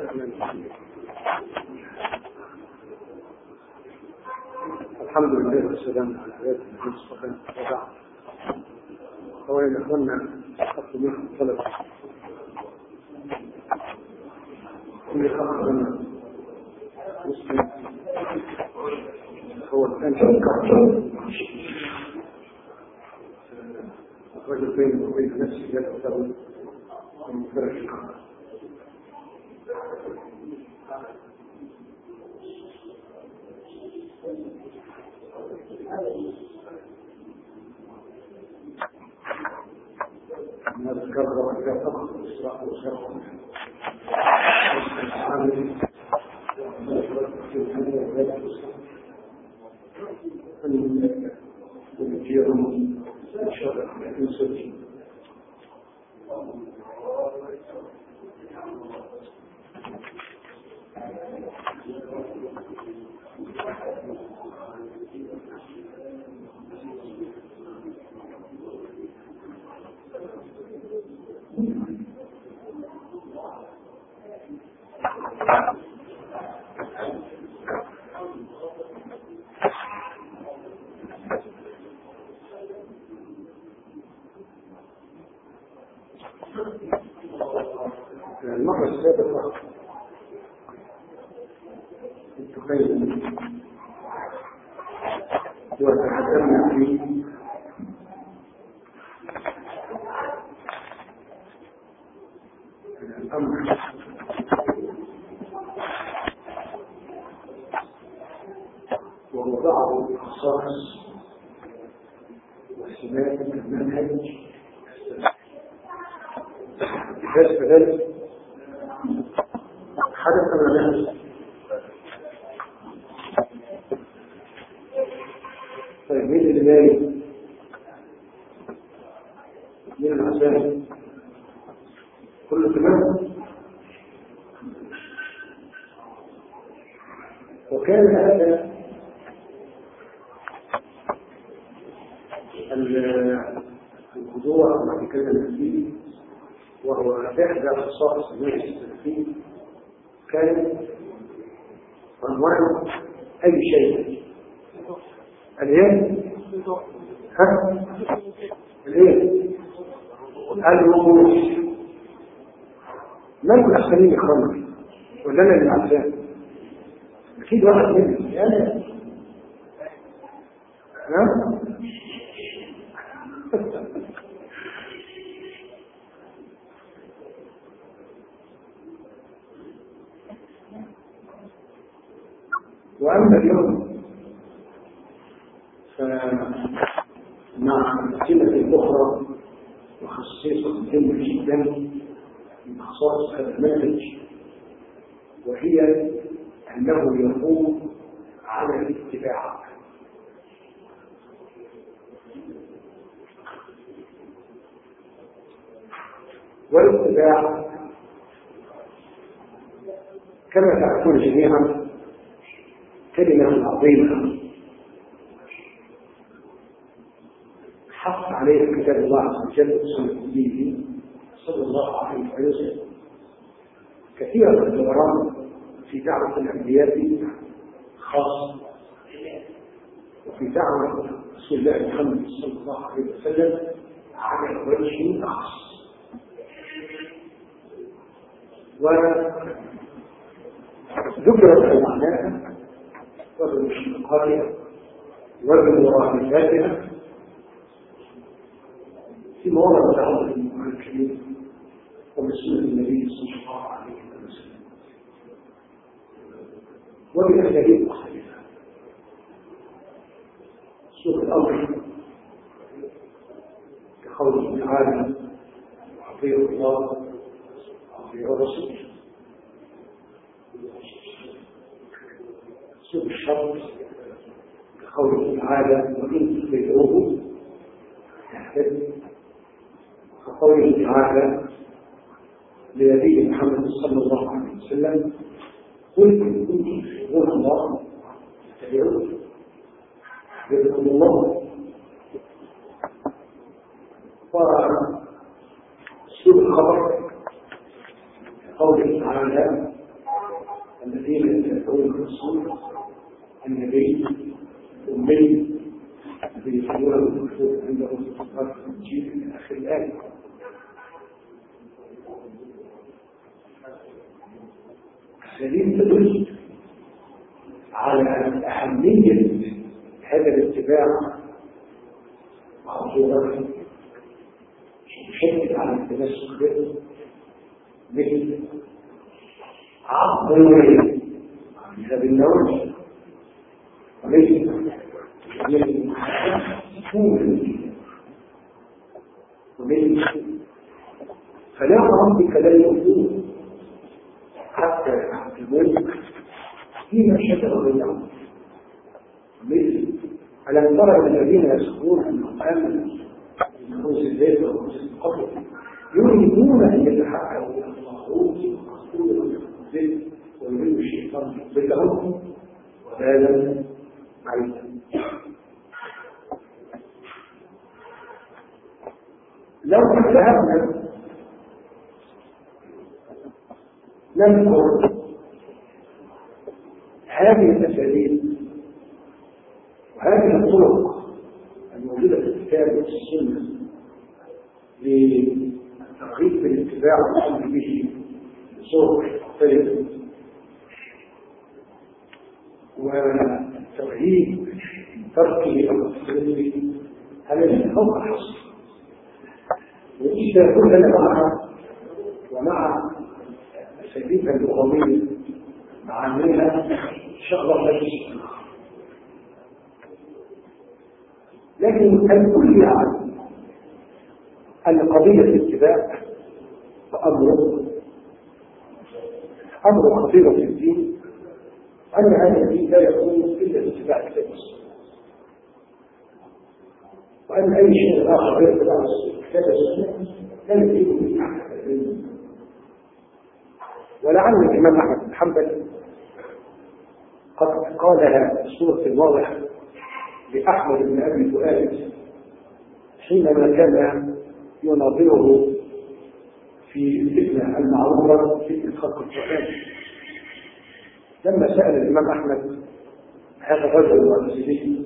الحمد لله والسلام على عباده المصطفى وبعد. أولا أخوانا أخذ منكم طلب كل خلق لنا مسلم هو الآن الرجل بينه وبين نفسه يتأثر من فرش الخلق. ما ذكر وإذا فقط الإسراء والشرق ونجيهم إن شاء الله في سجن المرة السابقة تخيل وتحدثنا في الأمر ووضعه الخصائص وسمات المنهج بس بذلك حدث من طيب مين اللي بالي مين العسان كله تمام. وكان هذا الموضوع الذي كان فيه وهو إحدى خصائص المجلس السلفي كان عنوان أي شيء اليوم اليوم الرموز من الأحسنين يخرج ولا أنا اللي عزان أكيد واحد مني أنا وأما اليوم فمع أمثلة أخرى وخصيصة مهمة جدا من خصائص هذا المنهج وهي أنه يقوم على الاتباع. والاتباع كما تعرفون جميعا كلمة عظيمة حط عليه كتاب الله عز وجل وسنة نبيه صلى الله عليه وسلم كثيرا من الدوران في دعوة الأنبياء خاصة وفي دعوة رسول الله محمد صلى الله عليه وسلم على وجه خاص. وذكرت معناها وبمشتقاتها وبمرادفاتها في مواضع متعددة من القرآن الكريم ومن سنة النبي صلى الله عليه وسلم وبأساليب مختلفة. سورة الأمر كقوله تعالى أطيعوا الله وأطيعوا الرسول. سورة الشمس كقوله تعالى وإن تطيعوه يهتدوا. وقوله تعالى لنبي محمد صلى الله عليه وسلم قل إن كنتم تحبون الله فاتبعوني يحببكم الله. وسورة الخبر قوله تعالى الذين يتبعون الرسول النبي الأمي الذي يصلون المكتوب عندهم في الصلاة الإنجيل إلى آخر الآية. سليم تدل على أهمية هذا الاتباع وخطورته يشدد على التمسك به مثل عقد كتاب النوم ومثل ومثل فلا ربك لا يؤمنون حتى يحكمون فيما شجر بينهم مثل ألم تر الذين يسخرون أنهم آمنوا بخروج البيت وخروج القبر يريدون أن يتحكموا إلى الطاغوت ويقولون الذل ويريد الشيطان يضلهم ولالا بعيدا. لو ذهبنا نذكر هذه الأساليب وهذه الطرق الموجودة في الكتاب والسنة للترغيب بالاتباع والأمر به بصور مختلفة والترهيب تركه أو الترغيب هذا من فوق حصر. وإذا كنا معها ومع أساليبها اللغوية معانيها إن شاء الله لا تشتغل، لكن الكل يعلم أن قضية الاتباع أمر خطير في الدين، وأن هذا الدين لا يكون إلا باتباع الكتاب والسنة، وأن أي شيء آخر غير اتباع الكتاب والسنة لا يمكن به. ولعل الإمام أحمد بن حنبل قد قالها بصورة واضحة لأحمد بن أبي فؤاد حينما كان يناظره في الفتنة المعروفة فتنة خلق القرآن، لما سأل الإمام أحمد هذا الرجل المعتزلي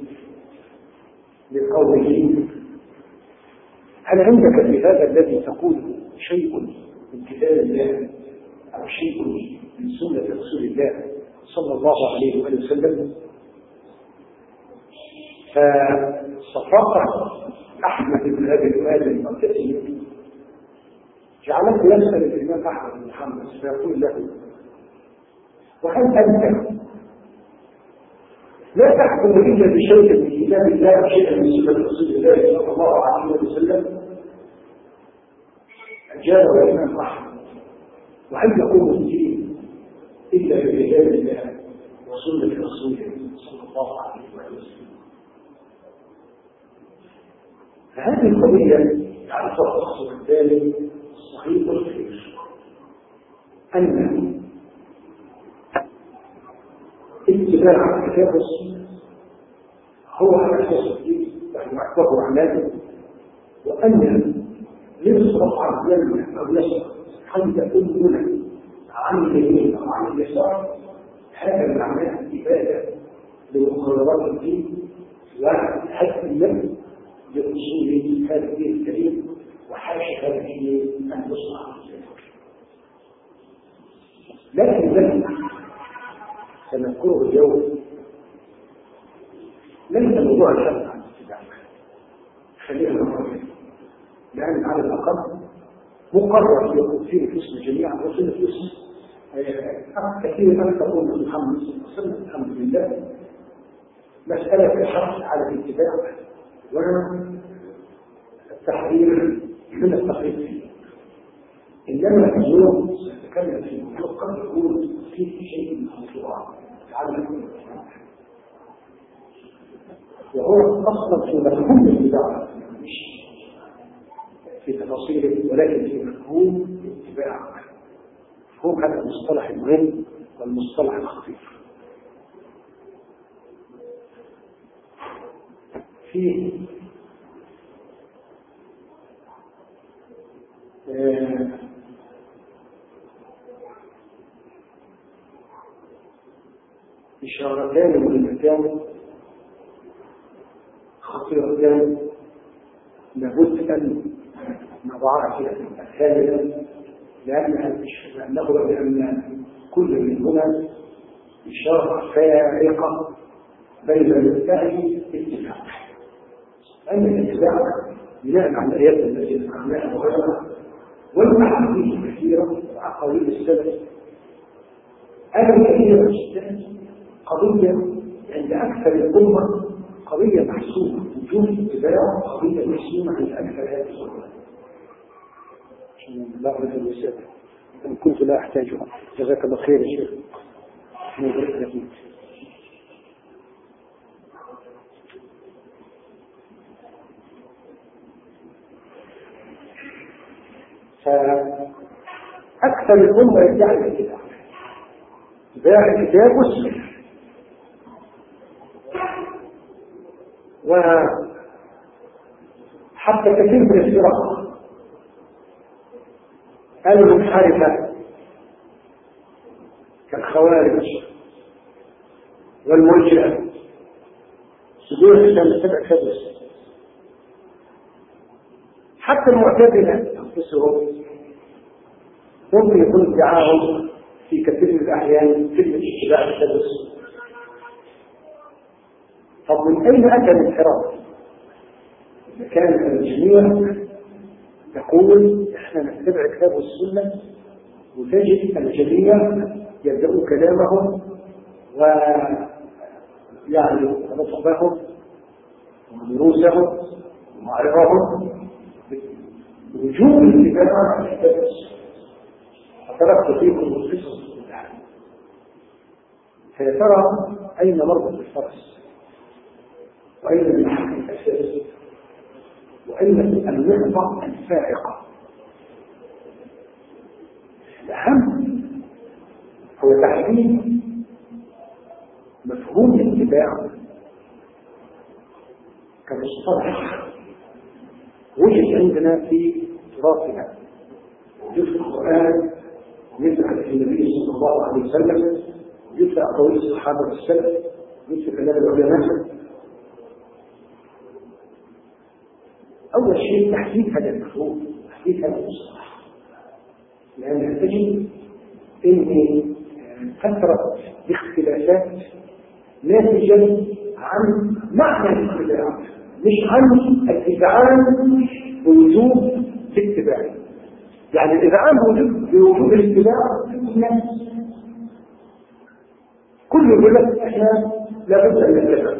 لقوله هل عندك في هذا الذي تقول شيء من كتاب الله أو شيء من سنة رسول الله صلى الله عليه وآله وسلم؟ فصفاقة أحمد بن أبي فؤاد المعتزلي جعله يسأل الإمام أحمد بن حنبل فيقول له وهل أنت لا تحكم إلا بشيء من كتاب الله وشيء من سنة رسول الله صلى الله عليه وسلم؟ أجاب الإمام أحمد وهل يقوم الدين إلا بكتاب الله وسنة رسوله صلى الله عليه وسلم؟ فهذه القضية يعرفها الشخص الثاني الصحيح والخير، أن اتباع الكتاب والسنة هو أساس الدين وهو أعماله، وأن يصرف عن يمنع أو يصرف عن تأمنا عن اليمين أو عن اليسار هذا المعنى إبادة لمقررات الدين وحد النفس لأصول هذا الدين الكريم وحاشا هذا الدين أن يصنع. لكن الذي سنذكره اليوم ليس موضوع الحث عن الاتباع، خلينا نقرر، لأن على الأقل مقرر يكون فيه الاسم جميعا وسنة الاسم كثير أن تقول محمد صلى الله عليه وسلم الحمد لله مسألة الحث على الاتباع والتحرير من التقليد فيه. إنما اليوم سنتكلم في موضوع قد يكون فيه شيء من الموضوع تعلم وهو أصلا في مفهوم الاتباع مش في تفاصيله، ولكن في مفهوم الاتباع. مفهوم هذا المصطلح المهم والمصطلح الخطير. في إشارتان مهمتان خطيرتان لابد أن نضعها في أذهاننا لأن كل منهما إشارة فارقة بين المدعي والاتباع. أما الاتباع بناء على الآيات التي ذكرناها وغيرها والأحاديث الكثيرة وعقائد السلف أنا كثيرة جدا قضية عند أكثر الأمة قضية محسومة وجود اتباع قضية محسومة عند أكثر هذه الأمة. لا أريد أن أسأل إن كنت لا أحتاجها. جزاك الله خير يا شيخ. فأكثر الأمة يدعي الاتباع اتباع الكتاب والسنة وحتى كثير من الفرق المنحرفة كالخوارج والمرجئة يقول الإسلام يتبع كتاب والسنة. حتى المعتزلة أنفسهم ممكن يكون ادعاهم في كثير من الأحيان في اتباع كتاب والسنة. طب من أين أتى الانحراف؟ إذا كان الجميع يقول إحنا نتبع كتاب والسنة وتجد الجميع يبدأوا كلامهم ويعني نطقهم ودروسهم ومعرفهم بوجوب الاتباع على كتاب والسنة. فتركت فيكم القصص كلها. فيا ترى أين مربط الفرس؟ وأين المحك الأساسي؟ وأين النقطة الفائقة؟ الأهم هو تحديد مفهوم الاتباع كمصطلح وجد عندنا في تراثنا، وجد في القرآن، وجد في النبي صلى الله عليه وسلم، وجد في أقوال الصحابة والسلف، وجد في كلام العلماء. أول شيء تحديد هذا المفهوم، تحديد هذا المصطلح، لأن تجد أن كثرة الاختلافات ناتجة عن معنى الاتباع مش عن الإذعان بوجوب الاتباع. يعني الإذعان بوجوب الاتباع الناس كل يقول لك احنا لابد ان نتبع،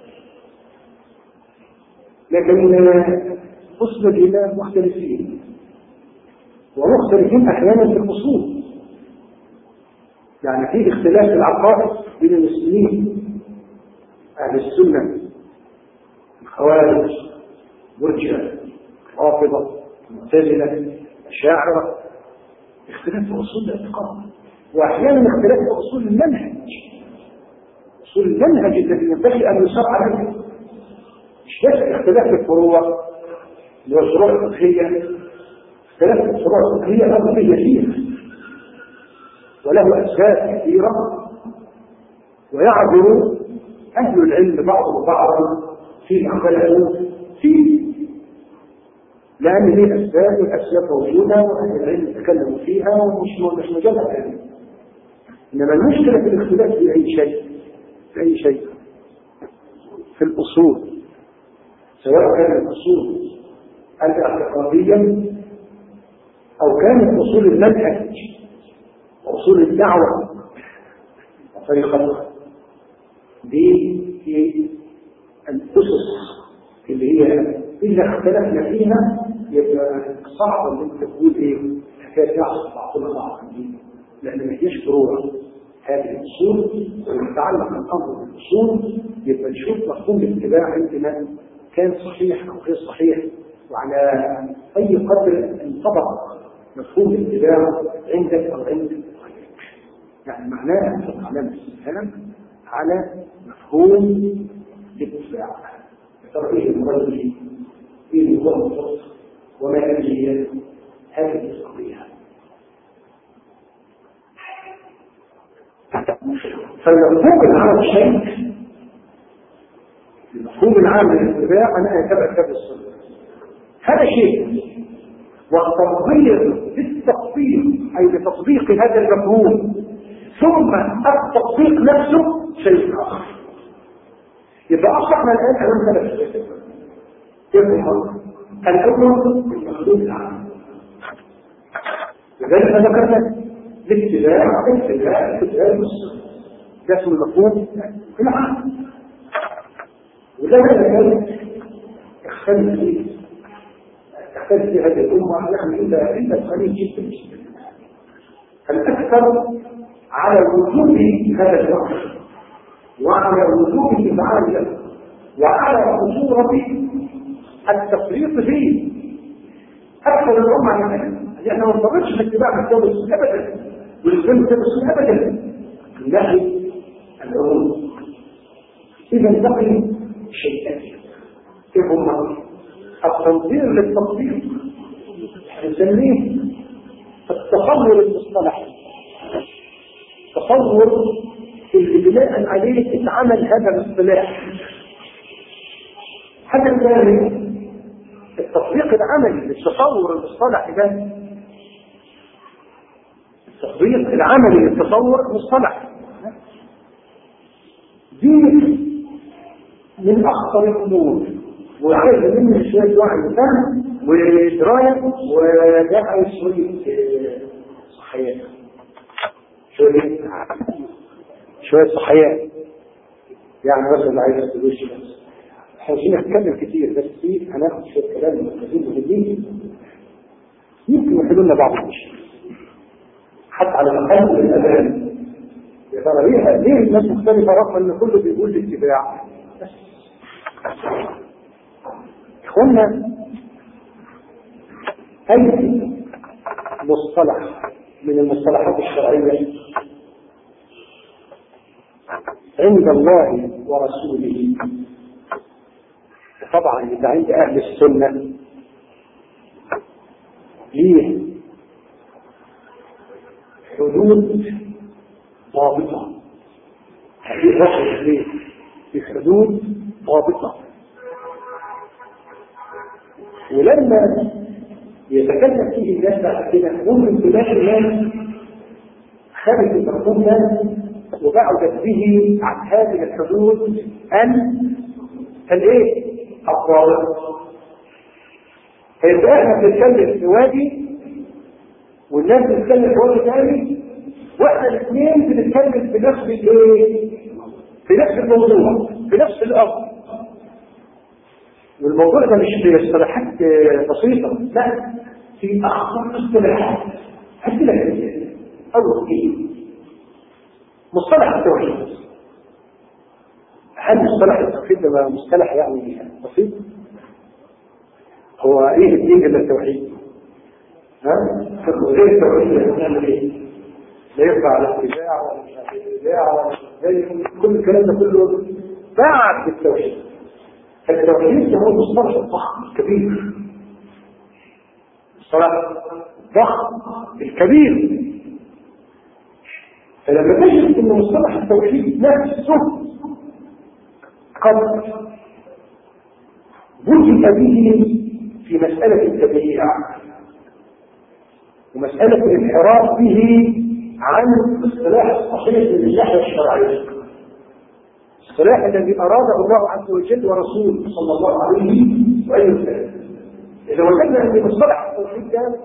لكن أصل الإيمان مختلفين ومختلفين أحيانا في الأصول. يعني في اختلاف العقائد بين المسلمين، أهل السنة، الخوارج، مرجئة، رافضة، معتزلة، أشاعرة، اختلاف في أصول الاعتقاد، وأحيانا اختلاف في أصول المنهج. أصول المنهج الذي ينبغي أن يصار عليه، مش بس اختلاف في الفروع اللي هو الفروع الفقهية. اختلاف في الفروع الفقهية أمر يسير وله أسباب كثيرة، ويعذر أهل العلم بعضهم بعضا في اختلافوا فيه، لأن هي أسباب والأسباب موجودة وأهل العلم يتكلموا فيها ومش مجرد علم. إنما المشكلة في الاختلاف في أي شيء، في أي شيء في الأصول، سواء كان الأصول الاعتقادية أو كانت أصول المنهج وأصول الدعوة وطريقتها. دي في الأسس اللي هي إذا اختلفنا فيها يبقى صعب أن تقول إيه حكاية يعصب بعضنا بعض، لأن ما هيش فروع هذه الأصول. ويتعلق الأمر بالأصول يبقى نشوف مفهوم الاتباع عندنا كان صحيح أو غير صحيح، وعلى أي قدر انطبق مفهوم الاتباع عندك أو عند غيرك. يعني معناه أن علامة الاستفهام على مفهوم الاتباع. ترى إيه المراد به؟ إيه هو الفرق؟ وما هي هذه القضية؟ فالمفهوم العام شيء، المفهوم العام للاتباع أنا أتبع كتاب السنة، هذا شيء. والتطبيق بالتطبيق أي بتطبيق هذا المفهوم ثم التطبيق نفسه شيء آخر. يبقى أصبحنا الآن أمام ثلاث شيء. الأول المفهوم العام، لذلك ذكرنا الاتباع السنة، ده اسمه المفهوم العام. وده الآن اختلف في هذه الأمة يعني إلا قليل جدا الأكثر على وجوب هذا الوقت وعلى وجوب الإفعال له وعلى خطورة التفريط فيه. أكثر الأمة على ذلك احنا ما نضطرش في اتباع كتاب السنة أبدا والإسلام كتاب السنة أبدا من ناحية العلوم. إذا بقي شيئين هما التنظير للتطبيق نسميه التصور المصطلحي، تصور اللي بناء عليه اتعمل هذا الاصطلاح. هذا الثاني التطبيق العملي للتصور المصطلحي، ده التطبيق العملي للتصور المصطلحي دي من أخطر الأمور، وعايز منه شوية وعي وفهم ودراية ودعوة شوية صحيان. يعني مثلا عايز تدوش بس احنا عايزين نتكلم كتير، بس فيه هناخد شوية كلام مختلفين مهمين يمكن يحلوا لنا بعض المشكلة حتى على الأقل الأمان. يا ترى ليه الناس مختلفة رغم ان كله بيقول الاتباع؟ إخوانا أي مصطلح من المصطلحات الشرعية عند الله ورسوله، وطبعا إذا عند أهل السنة ليه حدود ضابطة. هذه الرشد ليه بحدود ضابطة، ولما يتكلم فيه الناس بعد كده ممكن تلاقي الناس خدت المفهوم ده وبعدت به عن هذه الحدود الايه؟ الضابطة. فيبقى احنا بنتكلم في وادي والناس بتتكلم في وادي ثاني، واحنا الاثنين بنتكلم في نفس الايه؟ في نفس الموضوع، في نفس الامر. والموضوع ده مش في اصطلاحات بسيطة، لا، في أخطر اصطلاحات. هدي لك مثال. أول شيء مصطلح التوحيد. هل مصطلح التوحيد ده مصطلح يعني بسيط؟ هو إيه الدين إلا التوحيد؟ غير التوحيد نعمل إيه؟ لا يرفع على الاتباع ولا مش عارف الاتباع ولا كل الكلام ده كله بعد التوحيد. التوحيد هو مصطلح الضخم الكبير، مصطلح ضخم الكبير. فلما تجد ان مصطلح التوحيد نفسه قد وجد به في مسألة التبريع ومسألة الانحراف به عن الاصطلاح الصحيح من الناحية الشرعية، الصلاح الذي أراده الله عز وجل ورسوله صلى الله عليه وسلم. إذا وجدنا أن مصطلح التوحيد ده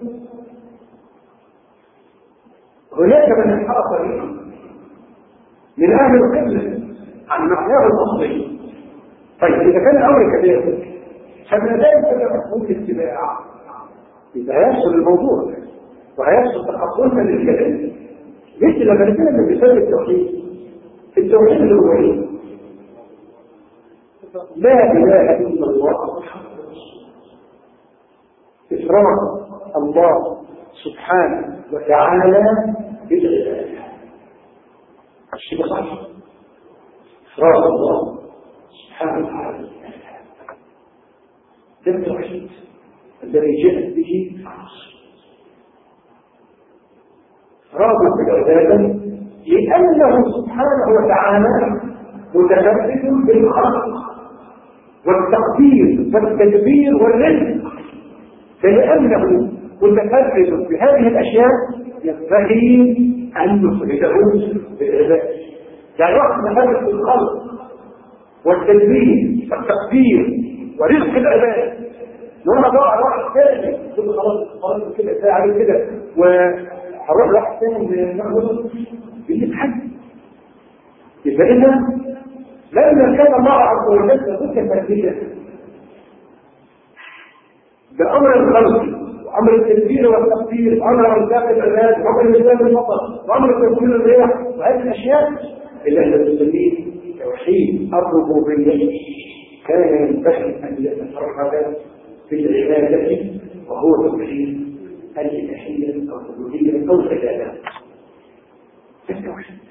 هناك من انحرف به من أهل القبلة عن معناه الأصلي. طيب إذا كان الأمر كذلك فمن ذلك مفهوم الاتباع، إذا هيحصل الموضوع وهيحصل تحصلنا للكلام مثل لما نتكلم من مثال التوحيد. التوحيد اللي هو ايه؟ لا اله الا الله، افراد الله سبحانه وتعالى بالعباده. الشيء صح، افراد الله سبحانه وتعالى بالعباده. ده التوحيد الذي جاءت به الرسل. افراد بالعباده لأنه سبحانه وتعالى متفرد بالخلق والتقدير والتدبير والرزق، فلأنه متفرد بهذه الأشياء ينبغي أن نفرده بالعبادة. يعني واحد متفرد بالخلق والتدبير والتقدير ورزق العباد، لو انا ادور على واحد ثاني تقول خلاص كده كفايه عليه كده وهروح لواحد ثاني نعمله بيتحدى. يبقى اذا لما كان الله عز وجل متفردا بامر الخلق وامر التدبير والتقدير وامر ارزاق العباد وامر انزال المطر وامر تكوين الرياح وهذه الاشياء اللي احنا بنسميه توحيد الربوبيه، كان ينبغي ان يتفرد في العباده وهو توحيد الالهيه او الربوبيه او العباده. التوحيد.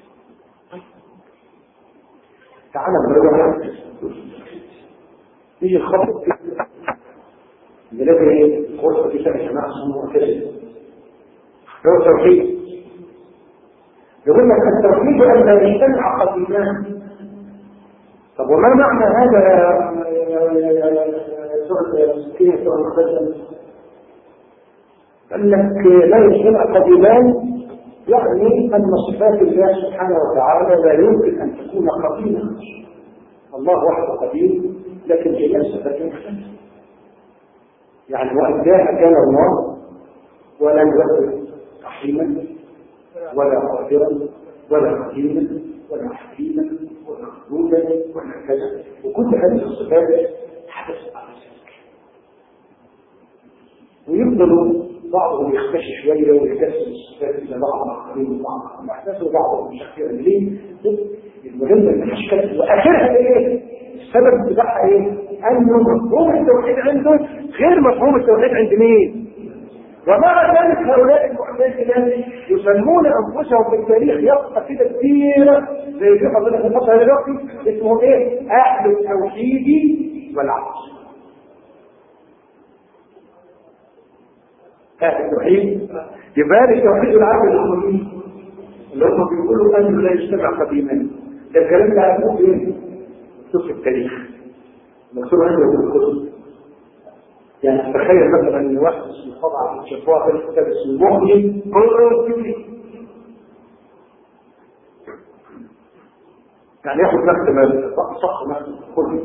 تعالى نرجع نيجي الخطوه بنلاقي ايه؟ غرفه في شرح جماعه اسمه كده هو التوحيد. يقول لك التوحيد ان لا يجتمع قديمان. طب وما معنى هذا سورة مسكينة سورة المخزن؟ قال لك لا يجتمع قديمان، يعني أن صفات الله سبحانه وتعالى لا يمكن أن تكون قديمة. الله وحده قديم لكن جميع صفاته مختلفة. يعني وأن كان الله ولا يوجد رحيما ولا قادرا ولا قديما ولا حكيما ولا مخلوقا ولا كذا، وكل هذه الصفات حدثت على ذلك. ويفضل بعضهم يختشي شويه ويكسر الصفات الى بعض الاخرين وبعض واحداثه بعضهم مشكله ليه؟ المهم ان الاشكال واخرها ايه؟ السبب بتاعها ايه؟ انه مفهوم التوحيد عنده غير مفهوم التوحيد عند مين؟ ومع ذلك هؤلاء المعتزلة يسمون أنفسهم في التاريخ يقطة كده كبيرة زي في حضرتك الفترة دلوقتي اسمهم إيه؟ أهل التوحيد والعبد. أهل التوحيد يبقى التوحيد والعبد المؤمنين اللي هم بيقولوا أنه لا يجتمع قديما. ده الكلام ده هنقول إيه؟ مكتوب في التاريخ، مكتوب عنده في الكتب. يعني تخيل مثلا ان واحد اسمه طبعا شافوها في الكتاب اسمه المؤمن كله يعني ياخد مكتب صح مكتب كله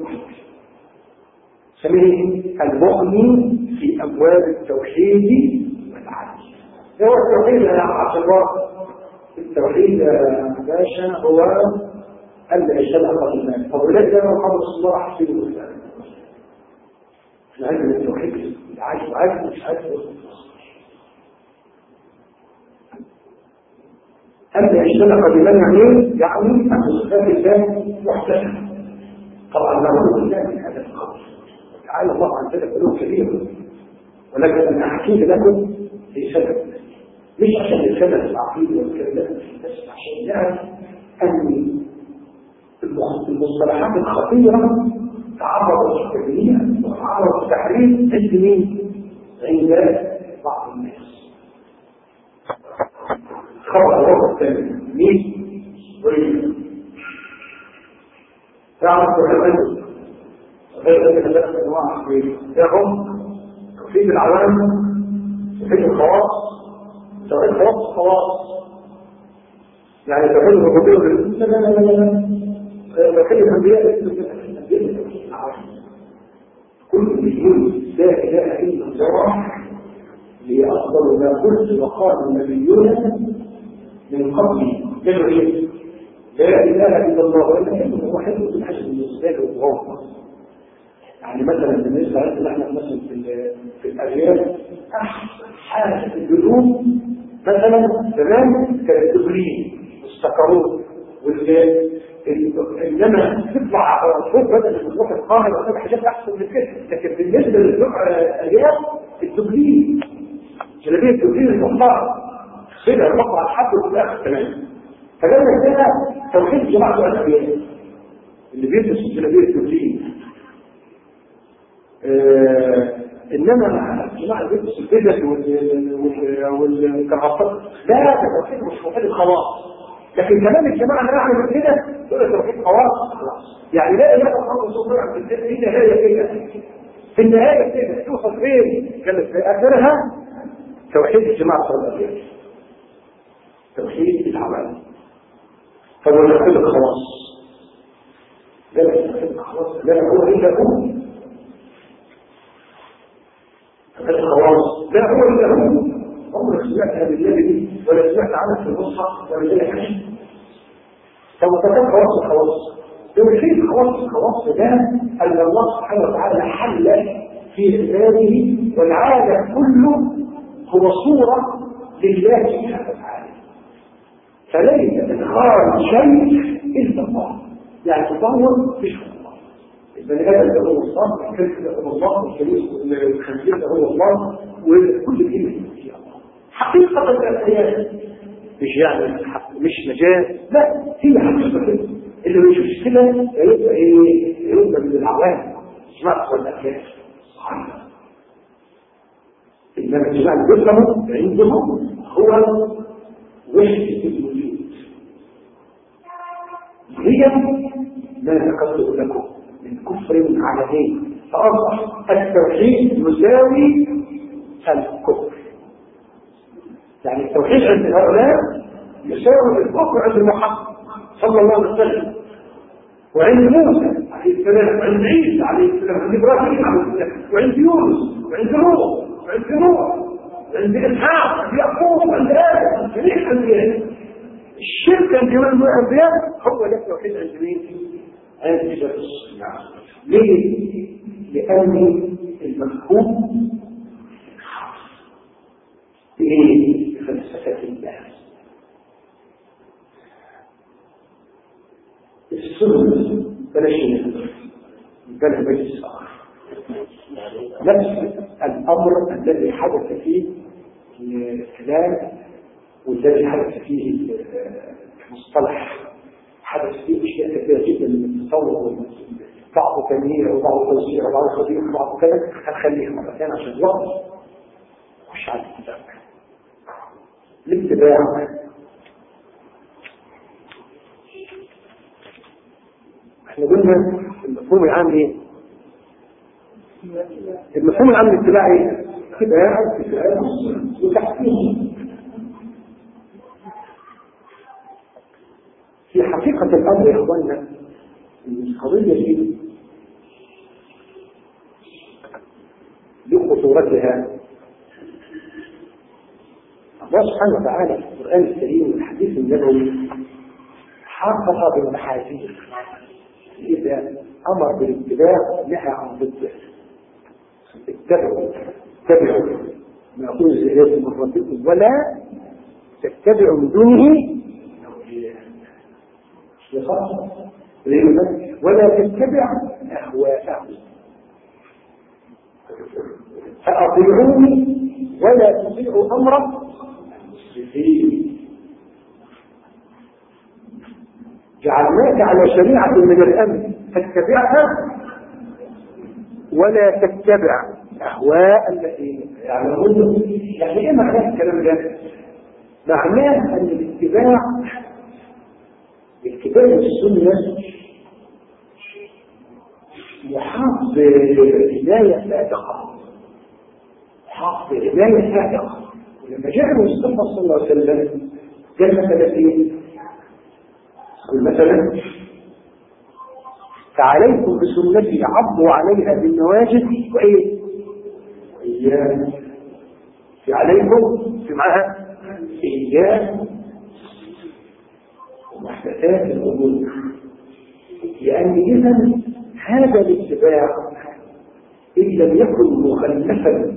سميه المؤمن في ابواب التوحيد والعدل. هو التوحيد يا عبد الله، التوحيد يا باشا هو الا يجتمع قديمان. فولذلك محمد صلى الله عليه وسلم العلم التوحيد العجل عجل مش عجل أما يجتمع قديمان يعني أن صفات الله محدثة. طبعا لا نقول الله من هذا القول تعالى الله عن ذلك علوم كبيرة، ولكن أنا أحكي لكم لسبب مش عشان السبب العقيدة والكلام بس عشان نعرف أن المصطلحات الخطيرة تعرض التكليف وتعرض التحريم عند مين؟ عند بعض الناس. خبر الوقت الثاني مين؟ وإيه؟ تعرف العلم غير ذلك ثلاث أنواع يهم توحيد العوام، توحيد الخواص، توحيد الخواص يعني توحيد الربوبية لا لا لا لا توحيد الأنبياء كل مليون لا إله إلا الله هي أفضل ما قلت وقال النبيون من قبلي قالوا إيه؟ لا إله إلا الله وإلا إنه هو حلو في الحاجة بالنسبة له وهو يعني مثلا بالنسبة لنا احنا مثلا في الأرياف أحسن حاجة في الجنوب مثلا زمان كانت التبريد والسكرون انما تطلع فوق بدل من روح القاهره وتبقى حاجات احسن من كده. لكن بالنسبه للبقع الارياف التبليل جلابيه التبليل المختار كده المقطع الحد في الاخر تمام. فقال لك ده توحيد جماعه الانبياء اللي بيلبس جلابيه التبليل. انما الجماعه اللي بيلبس البدل والكرافات لا ده توحيد مش توحيد الخلاص. لكن كمان الجماعة اللي نعمل كده دول توحيد خلاص يعني لا إله إلا الله سبحانه وتعالى في النهاية كده في النهاية كده توصل فين؟ كانت في آخرها توحيد الجماعة الصلاة توحيد العمل فهو توحيد الخلاص لا توحيد الخلاص لا هو إلا هو توحيد الخلاص لا هو إلا هو عمرك سمعتها بالله ولا سمعت عنها في المصحف ولا زي حاجة فهو توحيد خلاص توحيد خلاص ده أن الله سبحانه وتعالى حل في عباده والعالم كله هو صورة لله سبحانه وتعالى فليس إدخال شيء إلا الله يعني تطور فيش الله البني آدم ده هو الله الكلب ده هو الله الخنزير ده هو الله وكل كلمة هي الله حقيقة الحياة مش يعني مش مجال لا هي حقيقة كده اللي ما يشوفش كده يبقى من العوام اسمع ولا كده إنما الجماعة اللي بيفهموا عندهم هو وحدة الوجود هي ما ذكرته لكم من كفر على دين فأصبح التوحيد يساوي الكفر يعني التوحيد عند هؤلاء يساوي الكفر عند محمد صلى الله عليه وسلم وعند موسى عليه السلام وعند عيسى عليه السلام وعند إبراهيم عليه السلام وعند يونس وعند لوط وعند نوح وعند إسحاق وعند يعقوب وعند آدم وعند جميع الأنبياء الشرك عند جميع الأنبياء هو له توحيد عند مين؟ عند الشخص ليه؟ لأن المفهوم إيه؟ فلسفة الله السنة بلاش بلا مجلس آخر نفس الأمر الذي حدث فيه الكلام والذي حدث فيه المصطلح حدث فيه أشياء كثيرة جدا من التصور بعض تنمية وبعض توزيع وبعض خبير وبعض كذا هنخليها مرة ثانية عشان الوقت خش على الكتاب الاتباع احنا قلنا المفهوم العام ايه؟ المفهوم العام الاتباع ايه؟ اتباع وتحكيم في حقيقة الأمر يا اخوانا القضية دي بخطورتها الله سبحانه وتعالى في القرآن الكريم والحديث النبوي حافظ بالمحاذير إذا أمر بالاتباع نهى عن ضده اتبعوا ما أنزل إليكم من ربكم ولا تتبعوا من دونه ولا تتبع أهواءهم فأطيعوني ولا تطيعوا أمر المسرفين جعلناك على شريعة من الأمر فاتبعها ولا تتبع أهواء الذين يعلمون يعني إيه معناه الكلام ده؟ معناه أن الاتباع السنة يحاط بعناية فائقة ولما جاء المصطفى صلى الله عليه وسلم قال مثلا فعليكم بسنتي عضوا عليها بالنواجذ وإيه؟ وإياه عليكم في معها إياه ومحدثات الأمور لأن إذن هذا الاتباع إن لم يكن مخلفا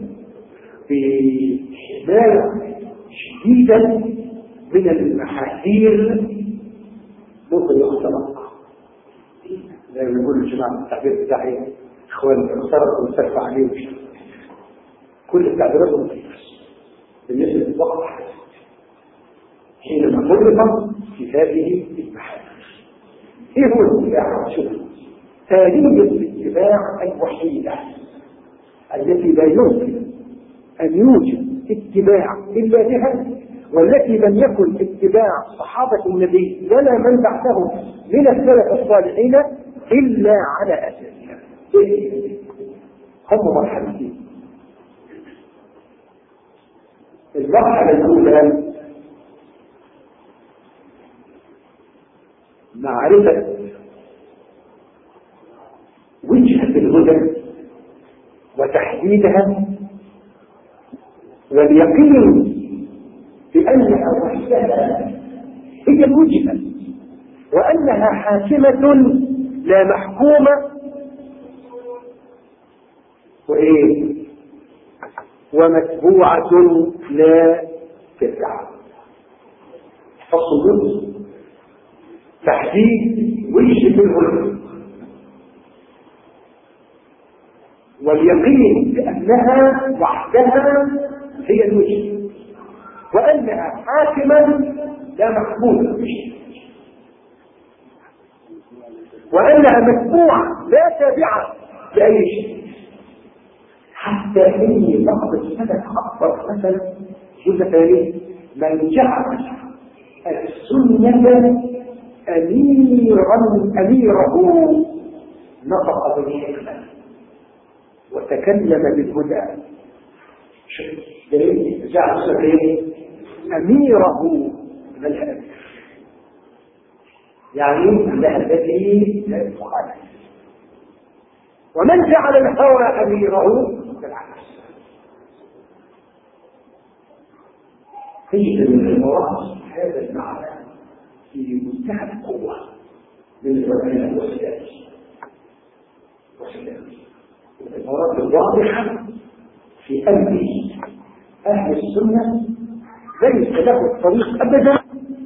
بحماية شديدا من المحاذير ممكن يختلط زي ما يقول الجماعة التعبير بتاعي إخوان اختلط ومسرف عليه كل التعبيرات مختلفة بالنسبة للوقت حينما خلق في هذه المحاذير ايه هو الاتباع؟ شوف آلية الاتباع الوحيدة التي لا يمكن أن يوجد اتباع إلا بها والتي لم يكن اتباع صحابة النبي ولا من بعدهم من السلف الصالحين إلا على أساسها. هم مرحلتين. المرحلة الأولى معرفة وجهة الهدى وتحديدها، واليقين بأنها وحدها هي الوجهة، وأنها حاكمة لا محكومة، ومتبوعة لا تتبع. فصل تحديد وجهة الهدى واليقين بأنها وحدها هي الوجهة، وأنها حاكمة لا محكومة، وأنها متبوعة لا تابعة لأي شيء. حتى إني بعض السلف أكبر مثلا جزء ثاني من جعل السنة أميره نطق بالحكمة وتكلم بالهدى. جعل السنة أميره من الهدى، يعني لها التي لا تخالف. ومن جعل الهوى أميره بالعكس. تجد من المرأة هذا المعنى في منتهى القوة من العلماء والسياسة المرأة الواضحة في أمر أهل السنة ليس له الطريق أبدا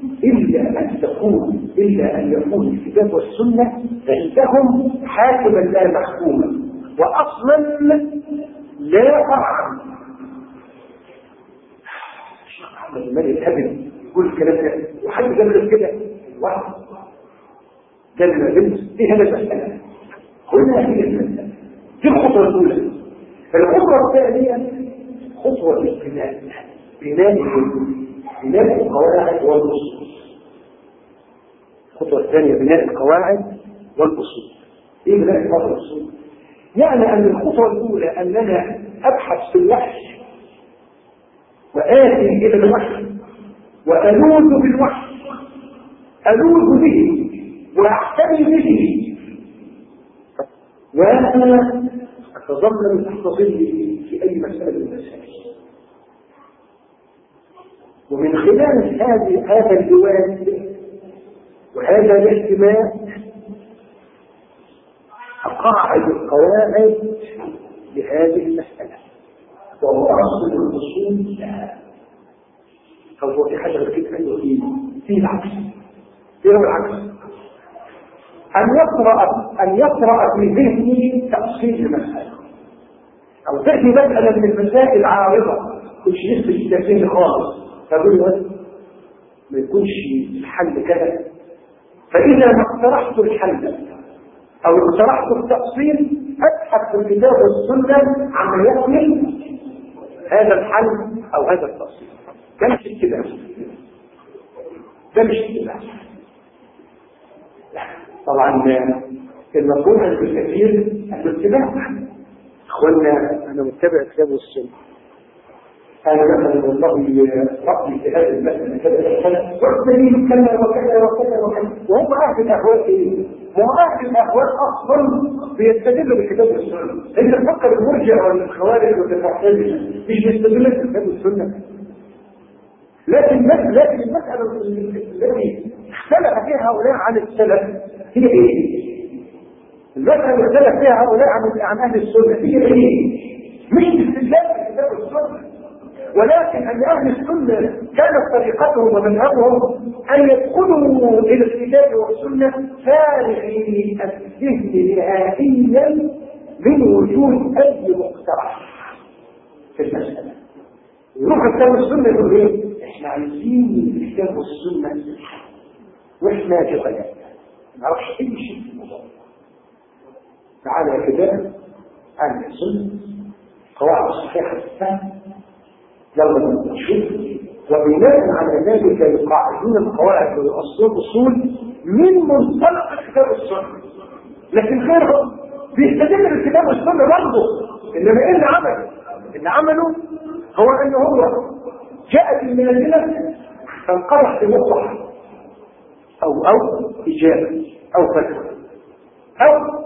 إلا أن يكون الكتاب والسنة عندهم حاكما لا محكوما، وأصلا لا فرعا. الشيخ محمد المالي الهبل يقول الكلام ده، وحد قبل كده واحد قال بنت ايه هذا المسألة؟ هنا هي المسألة، دي الخطوة الأولى. الخطوة الثانية خطوة البناء، بناء القواعد والأصول. الخطوة الثانية بناء القواعد والأصول. ايه بناء القواعد والأصول؟ يعني أن الخطوة الأولى أننا أبحث في الوحي وآتي إلى الوحي وألوذ بالوحي، ألوذ به وأحتمي به، وأنا أتضمن تحت ظلي في أي مسألة من المسائل. ومن خلال هذا الجواب وهذا الاهتمام أقاعد القواعد لهذه المسألة وأصل الأصول لها. فهو في حاجة كده في العكس، في العكس أن يقرأ في ذهني تأصيل المسألة، أو تأتي مسألة من المسائل عارضة مش لسه التأثير خالص، فقول ما يكونش الحل كذا. فإذا ما اقترحت الحل أو اقترحت التأصيل أبحث في الكتاب والسنة عما يحمل هذا الحل أو هذا التأصيل. ده مش اتباع، ده مش اتباع. طبعا المفهوم الكثير الاتباع. اخوانا انا متبع الكتاب والسنه، انا مثلا والله رايي في هذه المساله كذا والدليل كذا وكذا وكذا وكذا، وهم اهل الاهواء ايه؟ واهل الاهواء اصلا بيستدلوا بالكتاب والسنه. انت تفكر المرجع ولا الخوارج ولا المعتزله مش بيستدلوا بالكتاب والسنه، لكن المساله التي اختلف فيها هؤلاء عن السلف هي ايه؟ المسألة اللي اختلف فيها هؤلاء عن أهل السنة هي ايه؟ مش استدلال بالكتاب والسنة، ولكن أن أهل السنة كانت طريقتهم ومنهجهم أن يدخلوا إلى الكتاب والسنة فارغي الذهن نهائيا من وجود أي مقترح في المسألة. يروح الكتاب والسنة يقول ايه؟ احنا عايزين الكتاب والسنة واحنا جهلاء ما نعرفش اي شيء في الموضوع. تعالى يا كتاب عن السنة قواعد صحيحة الفهم، يلا نشوف وبناء على ذلك يقاعدون القواعد ويؤصلون اصول من منطلق الكتاب والسنه. لكن غيرهم بيستدل بالكتاب والسنه برضه، انما ايه اللي عمله هو ان هو جاءت المنازله فانقرح في مصلحه او اجابه او فتوى او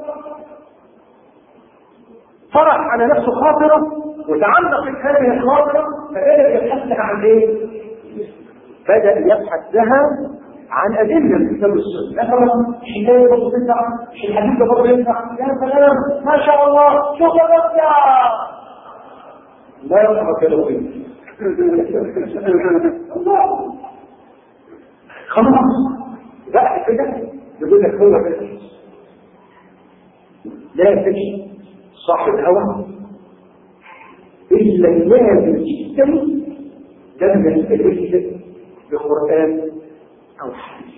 طرح على نفسه خاطره وتعلقت هذه الخاطره فبدا يبحث عن ايه؟ بدا يبحث لها عن ادله الكتاب والسنه. مثلا مش ده برضه ينفع، مش الحديث ده برضه ينفع، يا سلام ما شاء الله شوف الرجع لا يصح كلامه خلاص بقى كده يقول لك هو كده. لا تجد صاحب الهوى إلا لازم جدا لم يستدل بقرآن أو حديث.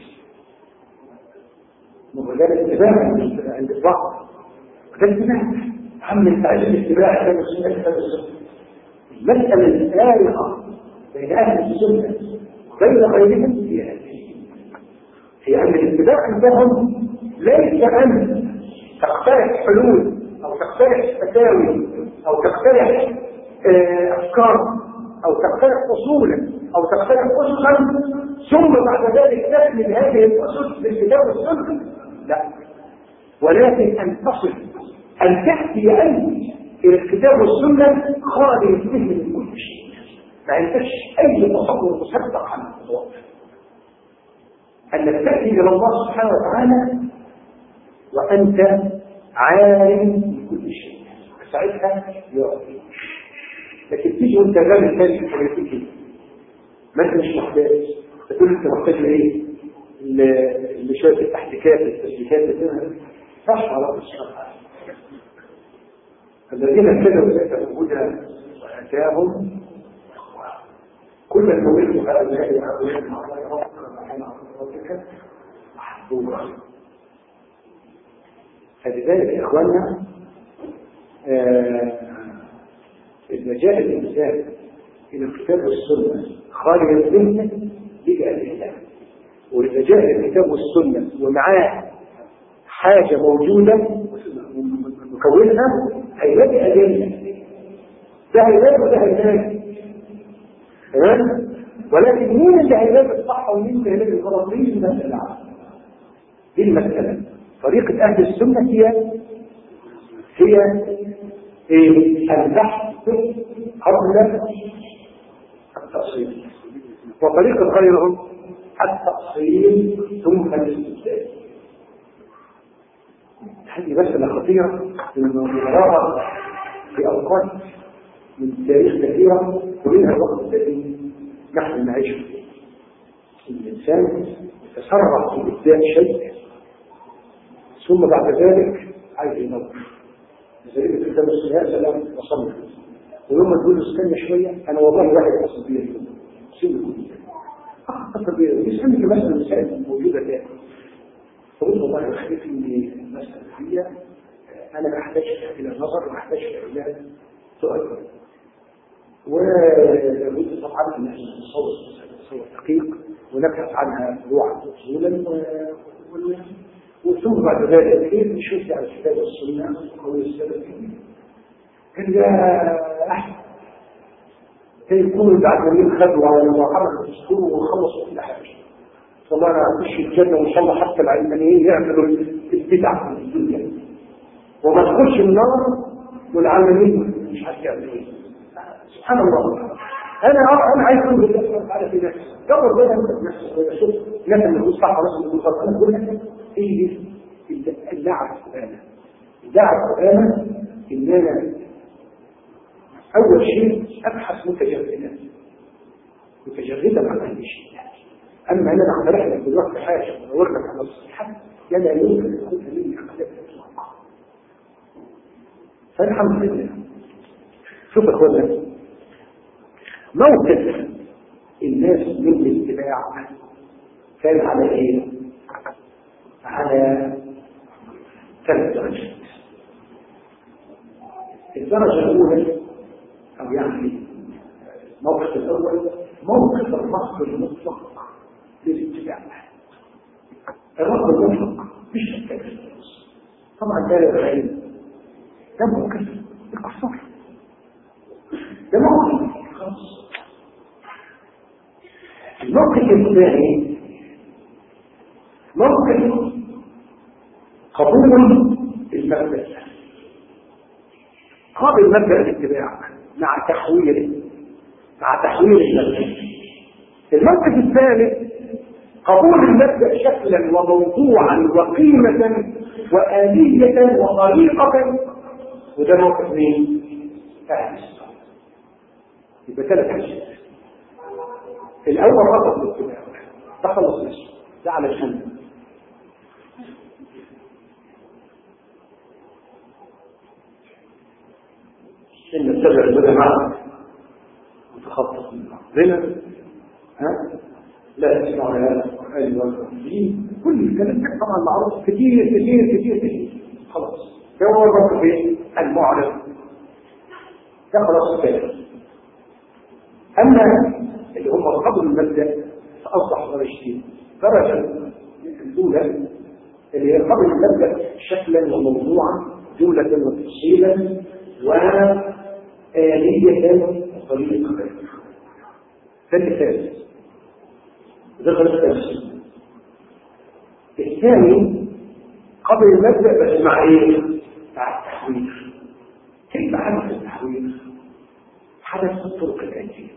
وذلك اتباع عند البعض وده اتباع عم تعجب اتباع كان السنة المسألة الفارقة بين أهل السنة وبين غيرهم هي أن الاتباع عندهم ليس أن تقترح حلول أو تقترح فتاوي أو تقترح أفكار أو تقترح أصولا أو تقترح أسسا ثم بعد ذلك تكمل هذه الأسس بالكتاب والسنة. لا، ولكن أن تصل أن تأتي أنت إلى الكتاب والسنة خالي الذهن من كل شيء، ما عندكش أي تصور مسبق عن الخطوات، أنك تأتي إلى الله سبحانه وتعالى وأنت عالم بكل شيء ساعتها يعطي. لكن تيجي وانت غير ثاني البوليتيكي ما انت مش محتاج تقول انت محتاج لايه؟ لشويه التحريكات التسليكات اللي فاش على الشرع. الذين كانوا ذات وجودا واتاهم كل المولد هؤلاء العباد مع الله يرحم ربك محبوبا. فلذلك يا اخواننا إذا جاء الإنسان إلى الكتاب والسنة خالي الذهن يجي الإسلام، وإذا جاء الكتاب والسنة ومعاه حاجة موجودة مكونها هيلاقي أدلة، ده هيلاقي وده هيلاقي تمام. ولكن مين اللي هيلاقي الصح ومين اللي هيلاقي الغلط؟ دي المسألة. دي المسألة. طريقة أهل السنة هي البحث قبل التأصيل، وطريقة غيرهم التأصيل ثم الاستدلال. هذه مسألة خطيرة نراها في أوقات من التاريخ كثيرة ومنها الوقت الذي نحن نعيش فيه. الإنسان يتسرع في إبداع شيء ثم بعد ذلك عايز ينظر زي الكتاب السنة سلام وصلنا ويوم تقول له استنى شوية أنا والله واحد أصل بيه اليوم سيب الكل أخطر بيه يسألني كمسألة مسائل موجودة الآن فقلت والله أخليك إن المسألة هي أنا محتاج إلى نظر ومحتاج إلى سؤال ولابد طبعا أن نصور دقيق ونبحث عنها فروعا وصولا وثم بعد ذلك كيف نشوف على الكتاب والسنة وقول السلف قال يا أحسن يكون بعد ما ينخذوا على مرحلة الدستور وخلصوا كل حاجة والله أنا أخش الجنة وإن شاء الله حتى العلمانيين يعملوا البدع في الدنيا وما تخش النار والعلمانيين مش هتعملوا سبحان الله. أنا عايز أقول لك على في نفسي دور بينها أنت بنفسك وشوف ناس اللي بيقول صح وناس اللي بيقول غلط. أنا أقول لك إيه اللعب القرآن إن أنا أول شيء أبحث متجردا عن أي شيء. أما أنا أقترح لك دلوقتي حاجة وأدور لك على الصحة لا يمكن أن يكون مني أخلاق إطلاقا. فالحمد لله. شوف أخوانا موقف الناس من الاتباع كان على إيه؟ على 3 درجات. الدرجة الأولى أو يعني الموقف الأول موقف الرفض المطلق للاتباع. الرفض المطلق مش التكفير طبعا ده العلم، ده موقف الكفار، ده موقف خلاص. الموقف الثاني موقف قبول المبدأ، قابل مبدأ الاتباع مع تحويله، مع تحويل المبدأ. الموقف الثالث قبول المبدأ شكلا وموضوعا وقيمة وآلية وطريقة، وده موقف مين؟ أهل السنة. يبقى ثلاث أشياء. الأول رفض الاتباع، تخلص نفسه، ده على الجنة. إن السبع الهدى معك متخطط من ربنا، لا تسمع لهذا القرآن والمؤمنين، كل الكلام ده طبعا معروف كتير كتير كتير كتير. خلاص ده هو الرب في المعلم، ده خلاص كده. أما اللي هم قبل المبدأ فأصبح درجتين. درجة الأولى اللي هي قبل المبدأ شكلا وموضوعا، جملة وتفصيلا وآلية وطريقة. ده الثالث، دخل التفسير. الثاني قبل المبدأ بس مع ايه؟ مع التحويل. كيف حدث التحويل؟ حدث الطرق الآتية.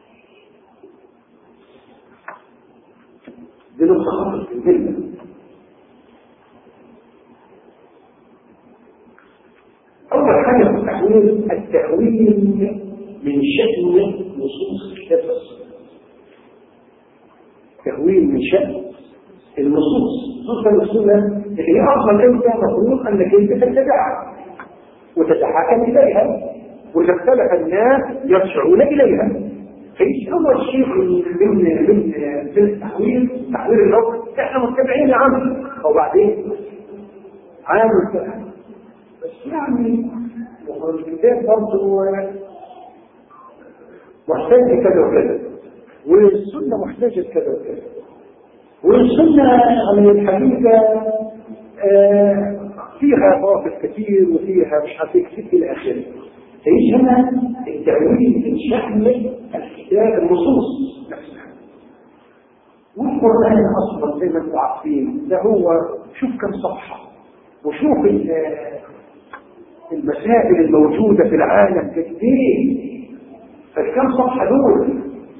دي نقطة خطر جدا. أول حاجة في التحويل التحويل من شأن نصوص الكتاب والسنة. تحويل من شأن النصوص، نصوص السنة اللي هي أصلا أنت مفروض أنك أنت تتبعها وتتحاكم إليها، وإذا اختلف الناس يرجعون إليها. فإيش أول شيء من التحويل، تحويل اللغة، إحنا متبعين عنه، وبعدين عامل كده. بس يعني الكتاب برضه محتاج كذا وكذا، والسنة محتاجة كذا وكذا، والسنة على الحقيقة فيها طوافل كثير وفيها مش عارف كثير إلى آخره. فإيش هنا التأويل من شأن الكتاب النصوص نفسها. والقرآن أصلا زي ما انتم عارفين ده هو شوف كم صفحة، وشوف المسائل الموجودة في العالم كثير، فكم صفحة دول.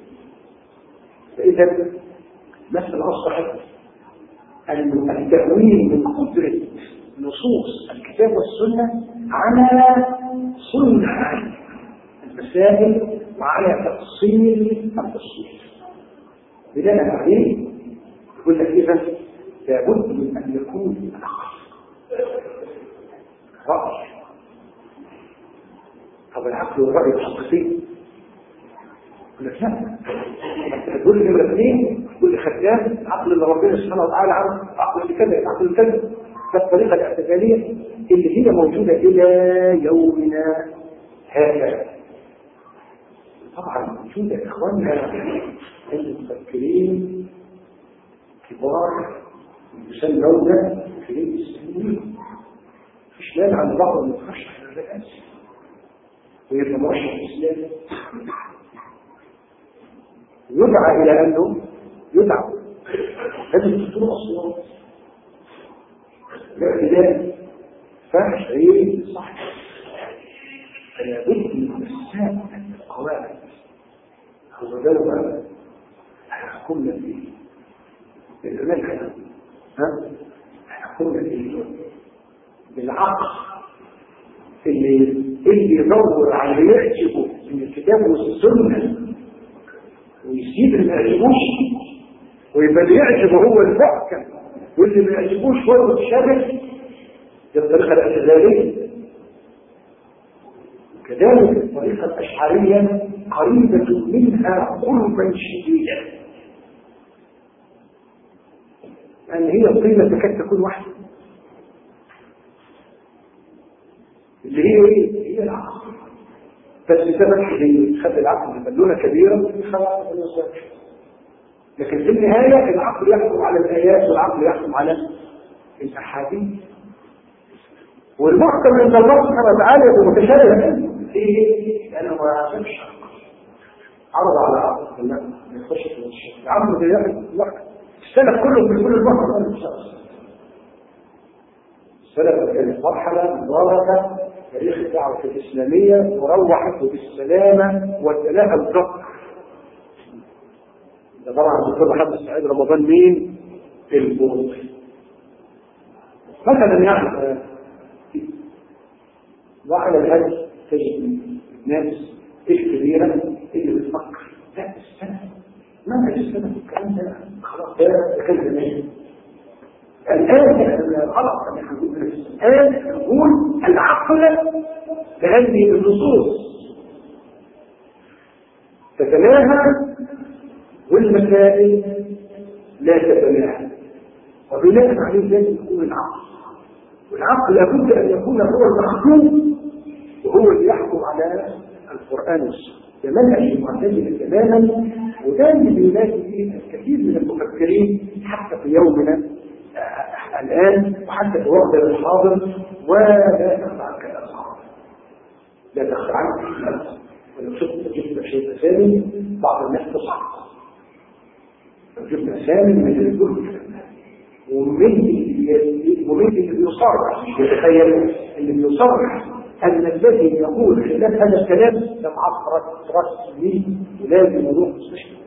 فإذا مثل أصبحت التأويل من قدرة نصوص الكتاب والسنة على صنع المسائل وعلى تفصيل التفصيل. بناء عليه يقول لك إذا لابد من أن يكون رأي. طب العقل والرأي الحقيقي يقول لك لا، تقول لي نمرة اثنين، تقول لي خدام عقل اللي ربنا سبحانه وتعالى عرض عقل اللي كذا عقل اللي كذا. ده الطريقة الاعتزالية اللي هي موجودة إلى يومنا هذا. طبعا موجودة إخواننا المفكرين كبار يسمون مفكرين إسلاميين، مفيش مانع عن بعض المترشح للرئاسة ويبقى مرشح إسلامي، يدعى إلى أنه يدعو لازم تكون أصوات الاعتدال فاحش عيب صح. فلا بد من مساء القواعد. هو ده بقى حكمنا فيه بالمنهج، حكمنا فيه بالعقل اللي يدور على اللي يعجبه من الكتاب والسنة ويسيب اللي ما يعجبوش، ويبقى اللي يعجبه هو المحكم واللي ما يعجبوش هو الشبه. دي الطريقة الاعتزالية. كذلك الطريقة الأشعرية قريبة منها قربا شديدا، لأن هي القيمة تكاد تكون واحدة، اللي هي ايه؟ هي العقل. بس سبب شديد خلي العقل بالونه كبيره خلاص ما يوصلش. لكن في النهايه العقل يحكم على الايات والعقل يحكم على الاحاديث. والمحكم عند الله سبحانه وتعالى متشابه فيه لانه ما عرفش عرض على عقل الله ما يخش في الشيء. العقل ده يحكم السلف كله في كل المحكم ان شاء الله. السلف كانت مرحله مباركه تاريخ الدعوه الاسلاميه وروحت بالسلامه وادلاها الذكر. ده طبعا الدكتور محمد سعيد رمضان مين؟ البوطي. مثلا يعني وعلى الهدف تجد الناس الكبيره اللي بتفكر لا السنه ما فيش السنه في الكلام ده خلاص ده كان زمان. الان غلط ان احنا نقول الان نقول العقل بهذه النصوص تتناهى والمسائل لا تتناهى، وبناء عليه لازم يكون العقل، والعقل لابد ان يكون هو المخلوق وهو اللي يحكم على القران والسنه. ده منهج المعتزله تماما، وده اللي بينادي فيه الكثير من المفكرين حتى في يومنا الان وحتى في وقتنا الحاضر. ولا تخفى عنك الاسرار، لا تخفى عنك الاسرار. ولو جبت شيء ثاني بعض الناس تصعب، لو جبنا ثاني من الجهد ومن اللي بيصرح يتخيل اللي بيصرح ان الذي يقول خلاف هذا الكلام ده معصرة رسمي ولازم يروح مستشفى.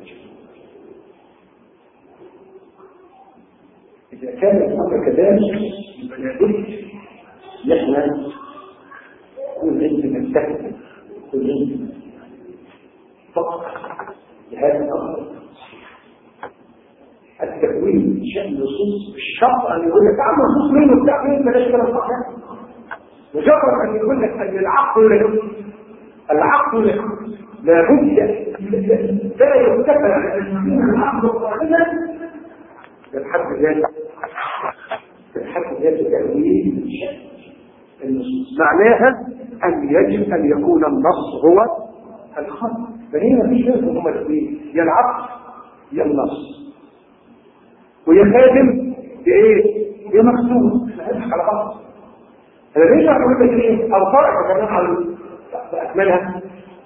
اذا كان الامر كذلك يبقى لابد ان احنا نكون عندنا التهديد، نكون عندنا فقط لهذا الامر. التكوين شأن نصوص بالشرط ان يقول لك تعمل نصوص مين وبتاع مين بلاش كلام صحيح. مجرد ان يقول لك ان العقل العقل لابد لا يرتفع على ان يكون العقل قائما بالحد ذاته تأويل شأن النصوص. معناها ان يجب ان يكون النص هو الخط. فهي ما فيش منهم هما الاثنين، يا العقل يا النص، ويا خادم بايه؟ يا مكتوب على بعض. انا ليش اقول لك ايه؟ الفرق كمان على باكملها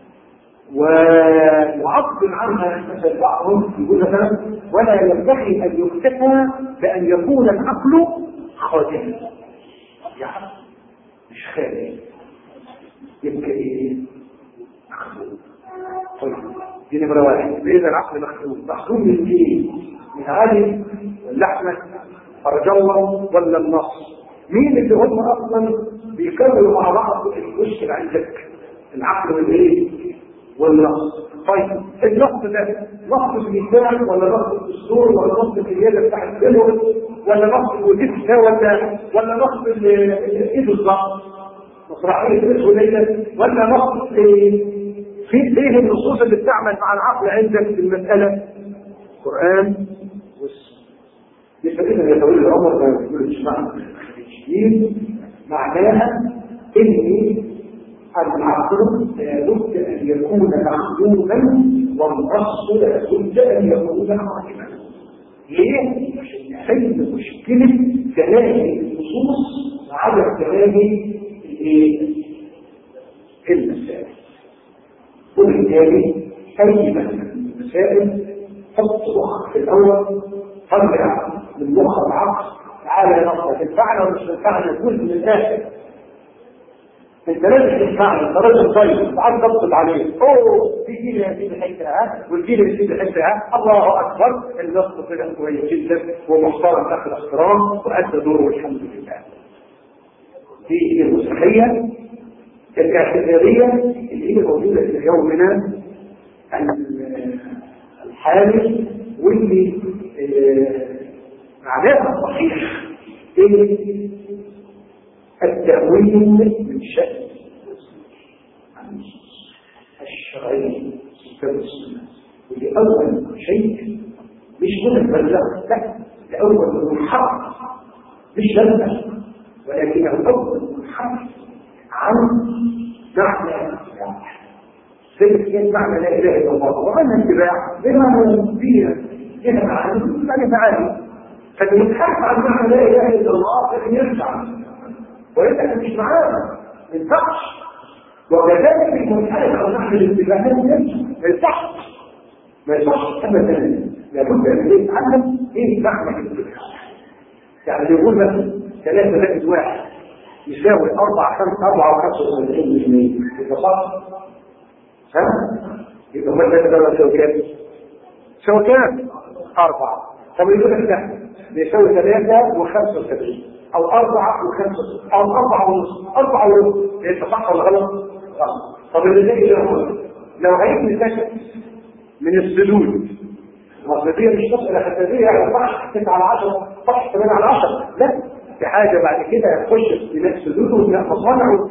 ويعبر عنها مثلا بعضهم يقول مثلا ولا ينبغي ان يكتفى بان يكون العقل خادما. يعني مش خادم يبقى ايه؟ مخدوم. طيب دي نمره واحد. اذا العقل مخدوم، مخدوم من ايه؟ من علي واللحمة فرج الله ولا النص؟ مين اللي هم اصلا بيكملوا مع بعض المشكلة عندك؟ العقل والايه؟ والنص. طيب النص ده نص المثال ولا نص الدستور ولا نص القيادة بتاع الدول ولا نص الوجود ولا نص الايه بالظبط؟ مسرحية الاسودية ولا نص في ايه النصوص اللي بتعمل مع العقل عندك في المسألة؟ القرآن والسنة. إذا يطول العمر ما يقول الشمع الشديد معناها إن العقل لابد أن يكون معلوما والنص لابد أن يكون قائما. ليه؟ عشان نحل مشكلة تلاهي النصوص وعدم تلاهي المسائل. وبالتالي أي مسائل حط مخك في الأول، طلع من مخ العقل تعالى نقطة تنفعنا ومش تنفعنا جزء من الآخر. انت لازم تنفعنا، انت لازم طيب تعال تضبط عليه. اوه في جيل يزيد حيثها والجيل يزيد حيثها. الله أكبر النص طلع كويس جدا ومحترم آخر احترام وأدى دوره والحمد لله. دي المسيحية الاعتبارية اللي هي موجودة في يومنا الحالي واللي معناها صحيح التأويل من شأن الشرعي والسنة. ودي أول شيء مش متبلغ لا، لأول منحرف مش لازمة ولكنه أول منحرف عن معنى الإسلام. زي معنى لا اله الا الله ومعنى اتباع زي معنى دين هنا معنى تعالي. فالمتحدث عن معنى لا اله الا الله لازم يرجع ويبقى مش معانا ما ينفعش. وكذلك المتحدث عن معنى الاتباع لازم يرجع ما ينفعش ابدا. لابد ان يتعلم ايه معنى الاتباع. يعني يقول مثلا 3 زائد 1 يساوي 4 و 75% يبقى صح؟ ها؟ يبقى هو 3 ده يساوي كام؟ يساوي كام؟ 4. طب يقول لك ده يساوي 3 و75 او 4 و75 او 4 ونص 4 ونص يبقى صح ولا غلط؟ غلط. طب اللي زي لو هيبني سكت من السدود الوسطية مش مسألة حسابية يعني صح 9 على 10 صح 8 على 10 لا في حاجة بعد كده تخش في نفس سدود وبناء مصانع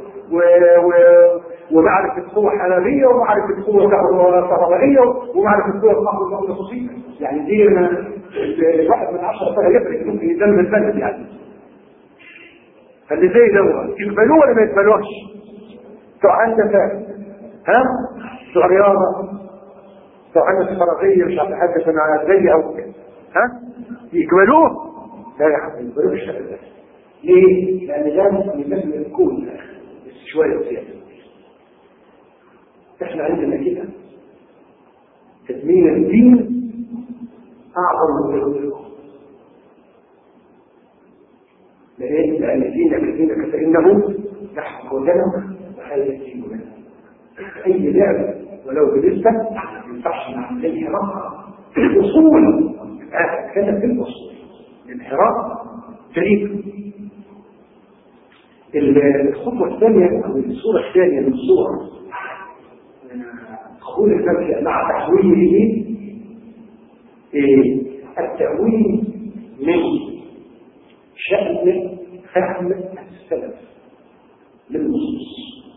ومعرفة قوة حرارية ومعرفة قوة كهربائية ومعرفة قوة القهوة المغناطيسية يعني دي 1 من 10 فيها يفرق ممكن يدم البلد يعني. فاللي زي ده يقبلوه ولا ما يقبلوش؟ بتوع هندسة ها؟ بتوع رياضة بتوع هندسة فراغية مش هتحدث عن زي أو كده ها؟ يقبلوه؟ لا يا حبيبي يقبلوه الشكل ده. ليه؟ لأن ده مثل الكون بس شوية زيادة. احنا عندنا كده تدمير الدين أعظم من الغيره. لأن دينك فإنه يحكم لنا وهذا الدين لنا. أي لعبة ولو بالنسبة ما ينفعش مع الانحراف في الأصول. كان في الأصول الانحراف جريمة. الخطوة الثانية أو الصورة الثانية من صور قبول المبدأ مع تحويله التأويل من شأن فهم السلف للنصوص.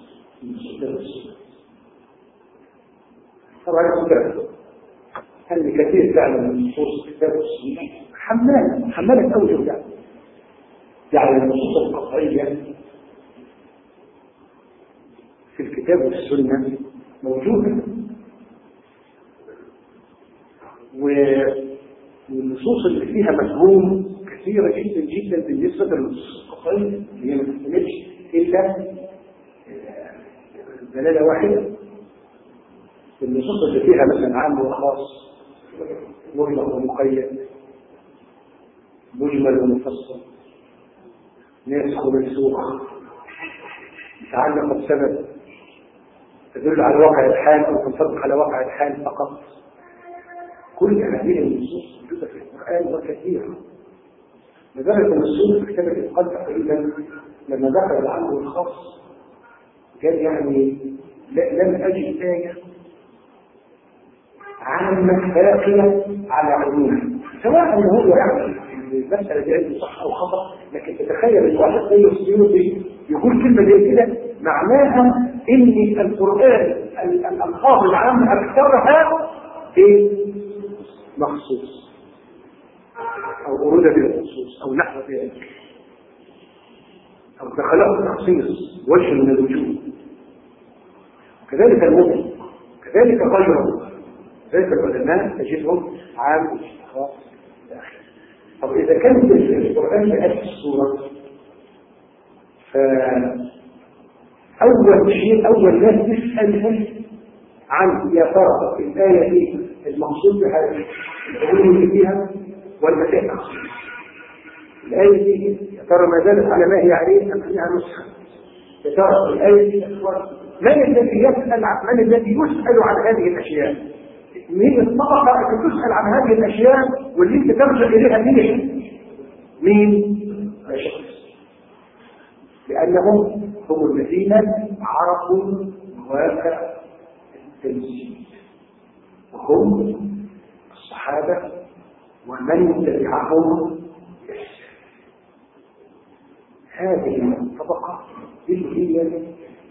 طبعا السلف هل كثير فعلا من النصوص كتاب السنة حمالة أوجه يعني النصوص القطعية في الكتاب والسنة موجودة والنصوص اللي فيها مفهوم كثيرة جدا جدا بالنسبة للنصوص القطعية هي ما تحتملش إلا دلالة واحدة. النصوص اللي فيها مثلا عام وخاص مطلق ومقيد مجمل ومفصل ناسخ ومنسوخ متعلق بسبب تدل على واقع الحال أو تنطبق على واقع الحال فقط. كل هذه النصوص موجودة في القرآن وكثيرة. لدرجة أن السنة في كتاب الإتقان تقريبا لما ذكر العام والخاص قال يعني لم أجد آية عامة باقية على عمومها سواء أنه هو يعني المسألة دي عنده صح أو خطأ. لكن تتخيل أن واحد زي السيوطي يقول كلمة زي كده معناها إن القرآن الألفاظ العامة أكثرها مخصوص أو أرود بالخصوص أو نحو ذلك أو دخلوا التخصيص وجه من الوجوه. كذلك المطلق كذلك غيره ذلك العلماء تجدهم عام خاص داخل. طب إذا كانت القرآن بهذه الصورة فأول شيء أول ناس تسألهم عن يا ترى الآية دي المقصود بها العلوم فيها ولا فيها تخصيص. الآية دي يا ترى ما زالت على ما هي عليه أم فيها نسخة. يا ترى الآية دي من الذي يسأل عن هذه الأشياء؟ مين الطبقة اللي تسأل عن هذه الأشياء واللي انت ترجع إليها مين؟ الشخص. لأنهم هم الذين عرفوا مواقع التنزيل وهم الصحابة ومن تبعهم هذه الطبقة اللي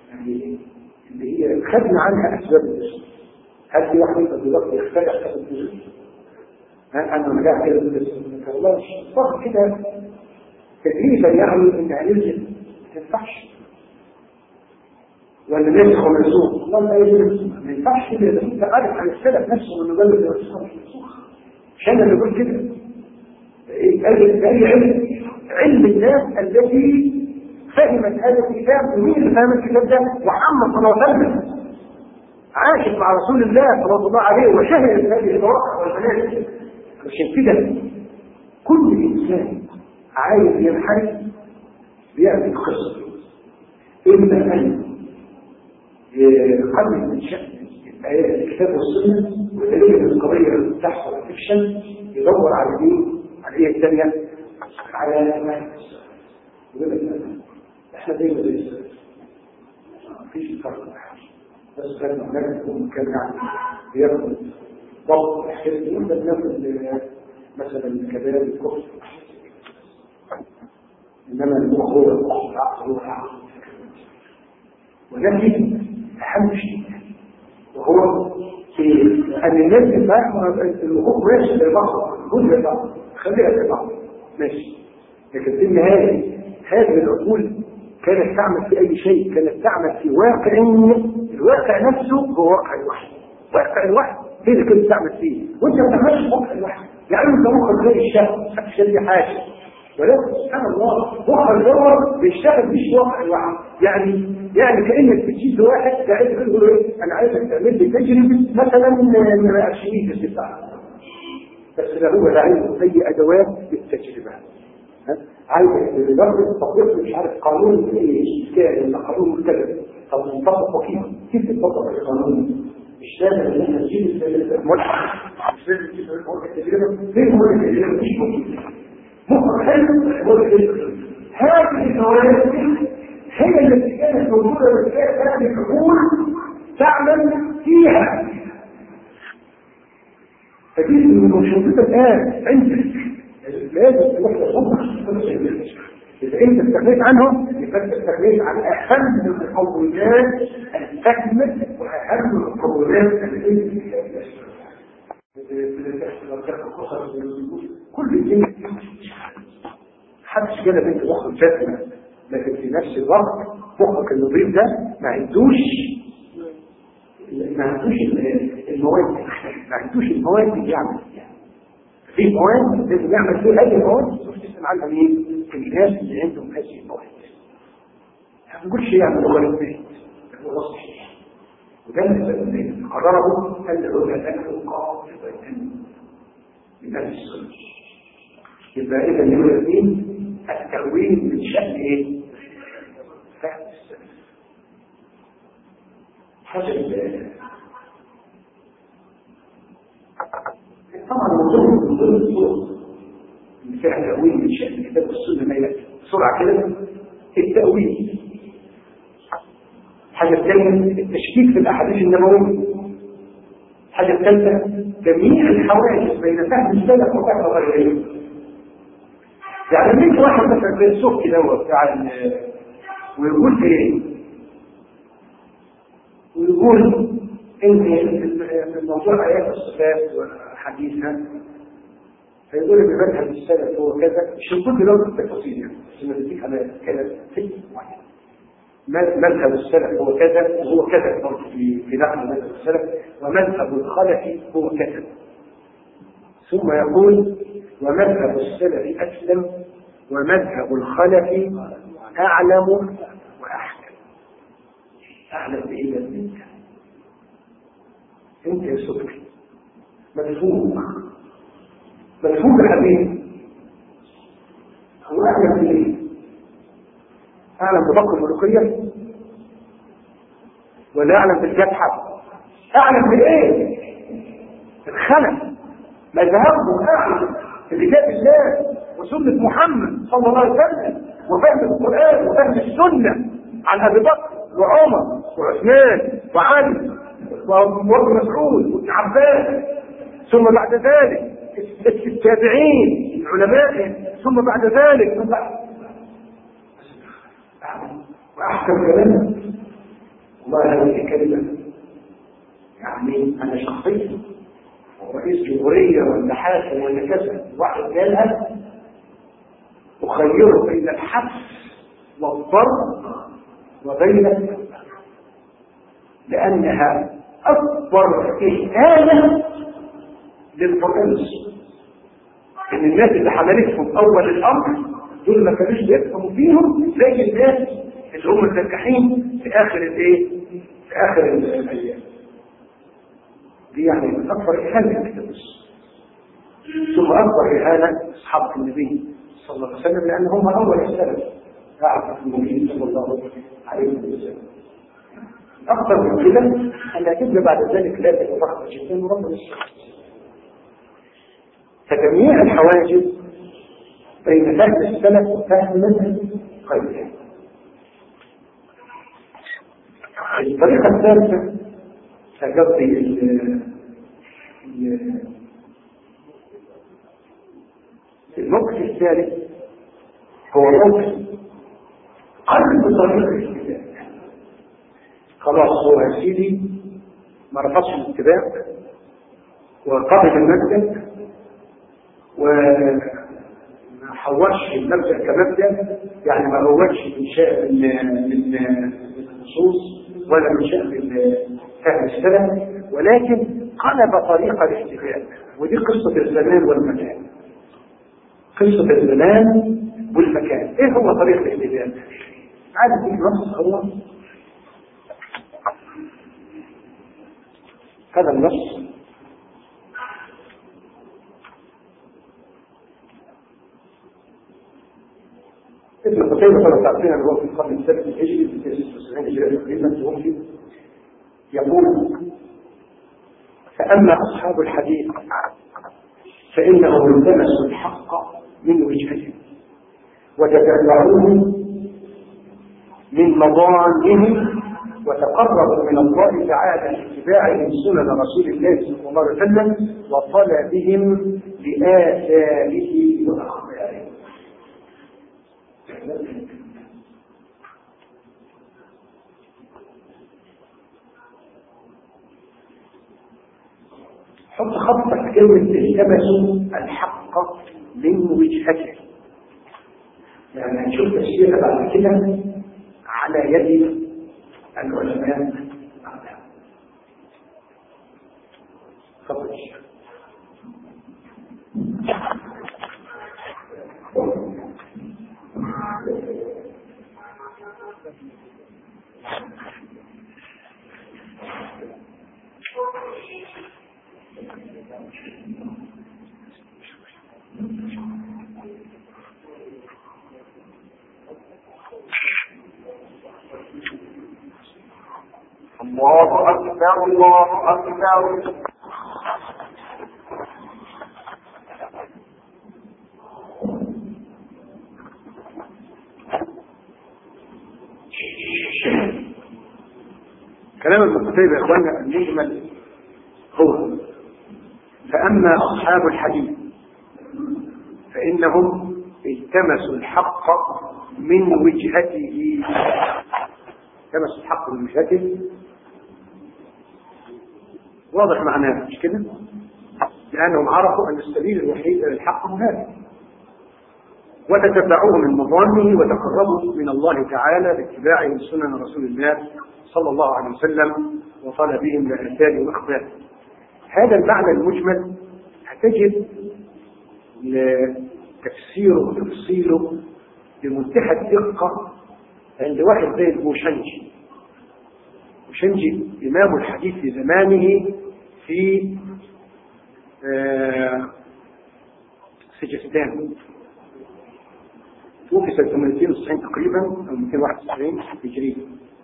هي خدنا عنها أسباب الاسم. هل في واحد بالضبط يختلف في الجزء؟ أنا مجاعة كده بالاسم والله الصغر كده تدريبا يعني إنها نزل ما تنفعش ولا نسخ ومنسوخ والله لا يجب ما ينفعش كده. ده انت عارف عن السلف نفسه انه قال له مش انا اللي بقول كده. علم الناس التي فهمت هذا الكتاب. ومين اللي فهم الكتاب ده؟ محمد صلى الله عليه وسلم، عاشت مع رسول الله صلى الله عليه وشهدت هذه الواقع والمنازل. عشان كده كل انسان عايز ينحرف بيعمل قصه، اما ان يقلل من شأن الكتاب والسنه ويدلل القضيه اللي تحصل فيكشن، يدور على ايه؟ على ايه الثانيه؟ على ما يقول لك احنا دايما زي السلف، مفيش فرق. بس كان هناك كان يعني بياخد ضبط الحزب يقدر ياخد مثلا الكبائر الكفر، انما المخور هو ولكن اهم شيء وهو ان الناس تفهم الحقوق ماشي زي بعض، كل زي بعض، خليها زي بعض ماشي. لكن في النهايه هذه العقول كانت تعمل في اي شيء، كانت تعمل في واقع، الواقع نفسه هو واقع الوحي. واقع الوحي هي اللي كانت تعمل فيه، وانت ما تعملش واقع الوحي. يعني انت مخك زي الشهر، محدش ليه حاجه، ولكن سبحان الله مخك دور بيشتغل مش واقع الوحي. يعني كانك بتجيب واحد قاعد يقول له ايه؟ انا عايزك تعمل لي تجربه مثلا من الارشيف بتاعك، بس لا هو لا عنده اي ادوات للتجربه. عايز لدرجه تطبيق مش عارف قانون ايه ولا قانون مختلف. طب نطبق كيف تطبق القانون؟ مش لازم ان احنا نجيب الملحق، مش لازم نجيب التجربه. فين هو التجربه؟ مش ممكن. مخك حلو هذه النوادي هي التي كانت موجوده وكانت هذه العقول تعمل فيها. فدي مش موجوده الان عندك، لازم تروح للصبح. إذا أنت استغنيت عنهم يبقى أنت استغنيت عن أهم المقومات الفهم وأهم المقومات كل الدنيا محدش كده بنت مخك جسمه، لكن في نفس الوقت مخك النظيف ده ما عندوش المواد، ما عندوش المواد اللي يعمل فيها. في مواد لازم يعمل فيها هذه المواد تسمع عنها مين؟ الناس اللي عندهم هذه المواد. ما نقولش يعمل غلطات، هو صحيح. وده اللي قرره العلماء القاطبة من أهل السنة. يبقى إذا العلماء التأويل من شأن إيه؟ فهم السنة. حاجة طبعا من ضمن الصور فيها تأويل من شأن الكتاب والسنة ما يأتي بسرعة كده. التأويل حاجة الثانية التشكيك في الأحاديث النبوية. حاجة الثالثة جميع الحواجز بين فهم السلف وفهم غيرهم. يعني ليك واحد مثلا زي السوق كده بتاع ويقول ايه؟ ويقول ان الموضوع ايات الصفات وحديثها، فيقول ان مذهب السلف هو كذا. مش نقول له التفاصيل يعني عشان نديك على كلام فكر معين. مذهب السلف هو كذا وهو كذا برضه في نحو مذهب السلف، ومذهب الخلف هو كذا. ثم يقول ومذهب السلف أسلم ومذهب الخلف أعلم وأحكم. أعلم بإيه منك؟ أنت يا سكري مدفوق يا حبيبي. هو أعلم بإيه؟ أعلم ببقر الملوكية ولا أعلم بالجبحة؟ أعلم بإيه؟ الخلف مذهبه أعلم بكتاب الله وسنة محمد صلى الله عليه وسلم وفهم القرآن وفهم السنة عن أبي بكر وعمر وعثمان وعلي وابن مسعود وابن عباس، ثم بعد ذلك التابعين العلماء، ثم بعد ذلك وأحكم كلامه. والله هذه كلمة يعني أنا شخصيا رئيس جمهورية ولا حاكم ولا كذا واحد قالها أخيره بين الحبس والضرب وبين لأنها أكبر إهانة للقرآن والسنة، إن الناس اللي حملتهم أول الأمر دول ما كانوش بيفهموا فيهم زي الناس اللي هم الناجحين في آخر الإيه؟ في آخر الأيام. دي يعني من أكبر إهانة للكتاب والسنة. ثم أكبر إهانة أصحاب النبي صلى الله عليه وسلم، لأن هم أول السلف بعد النبي صلى الله عليه وسلم. أكثر من كده أن تجد بعد ذلك لا تتفقد جدا ورب السلام. فتجميع الحواجز بين فهم السلف وفهم غيره. الطريقة الثالثة تقضي الموقف الثالث هو موقف قلب طريق الاتباع. خلاص هو يا سيدي ما رفضش الاتباع وقبل المبدأ وما حولش المبدأ كمبدأ، يعني ما هوش انشاء النصوص ولا انشاء فهم السلف، ولكن قلب طريق الاتباع. ودي قصة الزمان والمكان. قصة الزمان والمكان. ايه هو طريق الاتباع؟ عادة النص هو هذا النص ابن قتيبة كما تعرفين هو في القرن السادس الهجري في 96 هجري تقريبا توفي، يقول: فأما أصحاب الحديث فإنهم التمسوا الحق من وجهته وتتبعوه من مضانهم وتقربوا من الله تعالى باتباعهم سنن رسول الله صلى الله عليه وسلم وطلبهم لآثاره وأخباره. حط خطك كلمة التمسوا الحق من وجهته، يعني هنشوف تفسيرها بعد كده على يد العلماء. تفضل. الله أكبر الله أكبر. كلام ابن قتيبة يا اخوانا المجمل هو: فأما أصحاب الحديث فإنهم التمسوا الحق من وجهته. التمسوا الحق من وجهته واضح معناه مش كده؟ لأنهم عرفوا أن السبيل الوحيد إلى الحق هو هذا، وتتبعوه من مظانه وتقربوا من الله تعالى باتباعهم سنن رسول الله صلى الله عليه وسلم وطلبهم لآثاره وأخباره. هذا المعنى المجمل هتجد تفسيره وتفصيله بمنتهى الدقة عند واحد زي البوشنجي. البوشنجي إمام الحديث في زمانه في سجستان، توفي سنة 290 تقريبا أو 291 هجرية،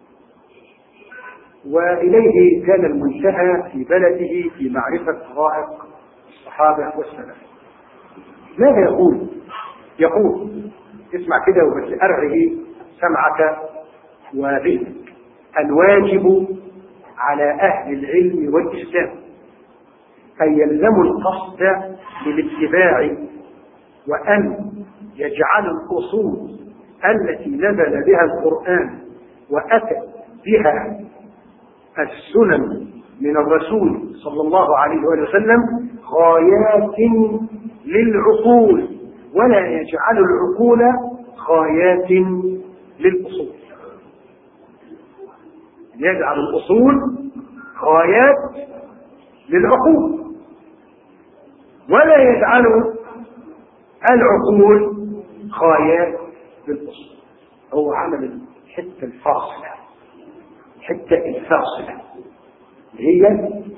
وإليه كان المنتهى في بلده في معرفة طرائق الصحابة والسلف. ماذا يقول؟ يقول اسمع كده وبس أرغي سمعك وذهنك: الواجب على أهل العلم والإسلام أن يلزموا القصد للاتباع وأن يجعلوا الأصول التي نزل بها القرآن وأتى بها السنن من الرسول صلى الله عليه وسلم غايات للعقول، ولا يجعلوا العقول غايات للأصول. يجعل الأصول غايات للعقول، ولا يجعلوا العقول غايات للأصول. هو عمل الحتة الفاصلة، الحتة الفاصلة هي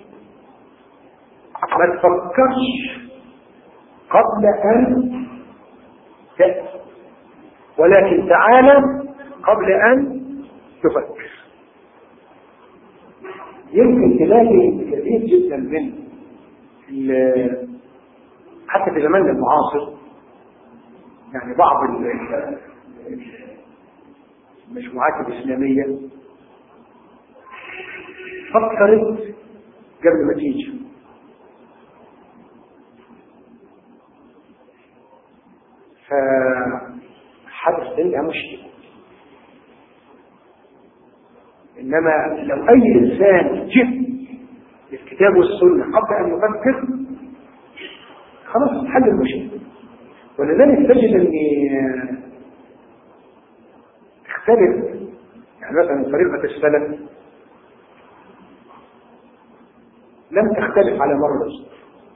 ما تفكرش قبل أن تأتي، ولكن تعالى قبل أن تفكر. يمكن تلاقي كثير جدا من حتى في زماننا المعاصر، يعني بعض المجموعات الإسلامية فكرت قبل ما تيجي، فحدث عندها مشكلة. إنما لو أي إنسان جد الكتاب والسنة قبل أن يفكر خلاص حل المشكلة. ولذلك تجد أن تختلف، يعني مثلا طريقة السلف لم تختلف على مر العصور.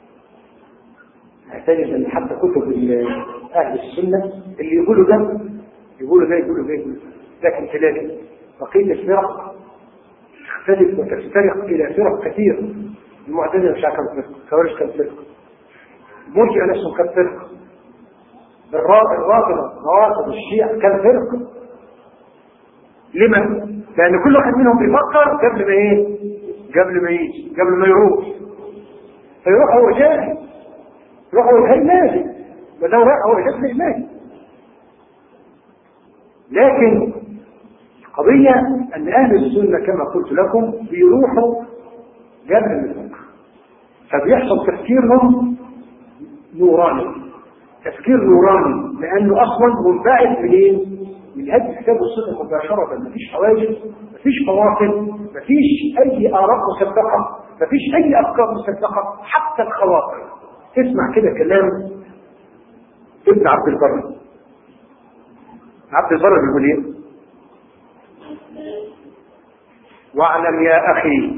تجد أن حتى كتب أهل السنة اللي يقولوا ده يقولوا ده يقولوا ده يقولوا ده، لكن تلاقي بقية الفرق تختلف وتفترق إلى فرق كثير. المعتزلة مش كم فرق، الخوارج كم فرق، المرجئة نفسهم كم فرق، الرافضة روافض الشيعة كم فرق. لما؟ لأن كل واحد منهم بيفكر قبل ما ايه؟ قبل ما يجي، قبل ما يروح. فيروح هو جاهز، يروح هو جاهز لازم، ولو راح هو جاهز لازم. لكن القضية أن أهل السنة كما قلت لكم بيروحوا قبل الفكر، فبيحصل تفكيرهم نوراني، تفكير نوراني، لأنه أصلا منبعث منين؟ من هذه الكتاب والسنة مباشرة. مفيش حواجز، مفيش فواصل، مفيش أي آراء مسبقة، مفيش أي أفكار مسبقة، حتى الخواطر. اسمع كده كلام ابن عبد البر. عبد البر بيقول ايه؟ واعلم يا أخي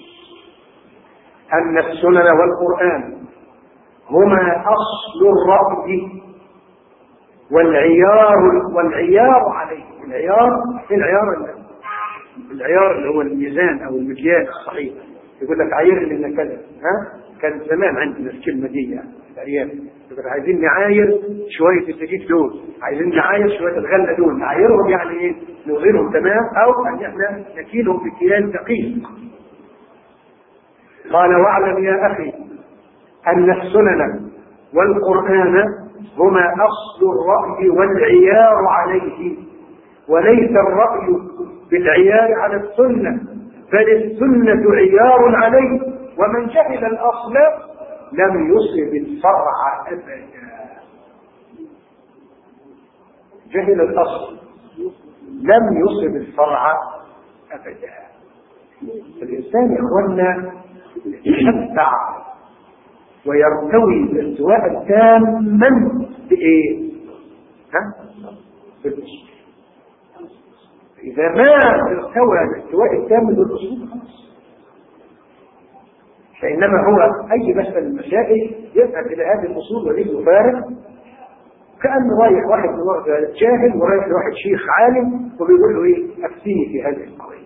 أن السنن والقرآن هما أصل الرأي والعيار عليه. العيار اللي هو الميزان أو المكيال الصحيح. يقول لك عاير لنا كذا، ها؟ كان زمان عندنا الكلمة دي يعني الأيام، يقول عايزين نعاير شوية الدقيق دول، عايزين نعاير شوية الغلة دول، نعايرهم يعني ايه؟ نوزنهم تمام، أو أن احنا نكيلهم بكيال دقيق. قال واعلم يا أخي أن السنن والقرآن هما أصل الرأي والعيار عليه، وليس الرأي بالعيار على السنة، بل السنة عيار عليه، ومن جهل الأصل لم يصب الفرع أبدا. جهل الأصل لم يصب الفرع أبدا. الإنسان يا إخوانا يتمتع ويرتوي ارتواء تاما بإيه؟ بالأصول. إذا ما ارتوى الارتواء التام بالأصول خلاص. فإنما هو أي مسألة المسائل يذهب إلى هذه الأصول وليه يفارق، كأنه رايح واحد جاهل ورايح لواحد شيخ عالم وبيقول له إيه؟ أفتيني في هذه القضية.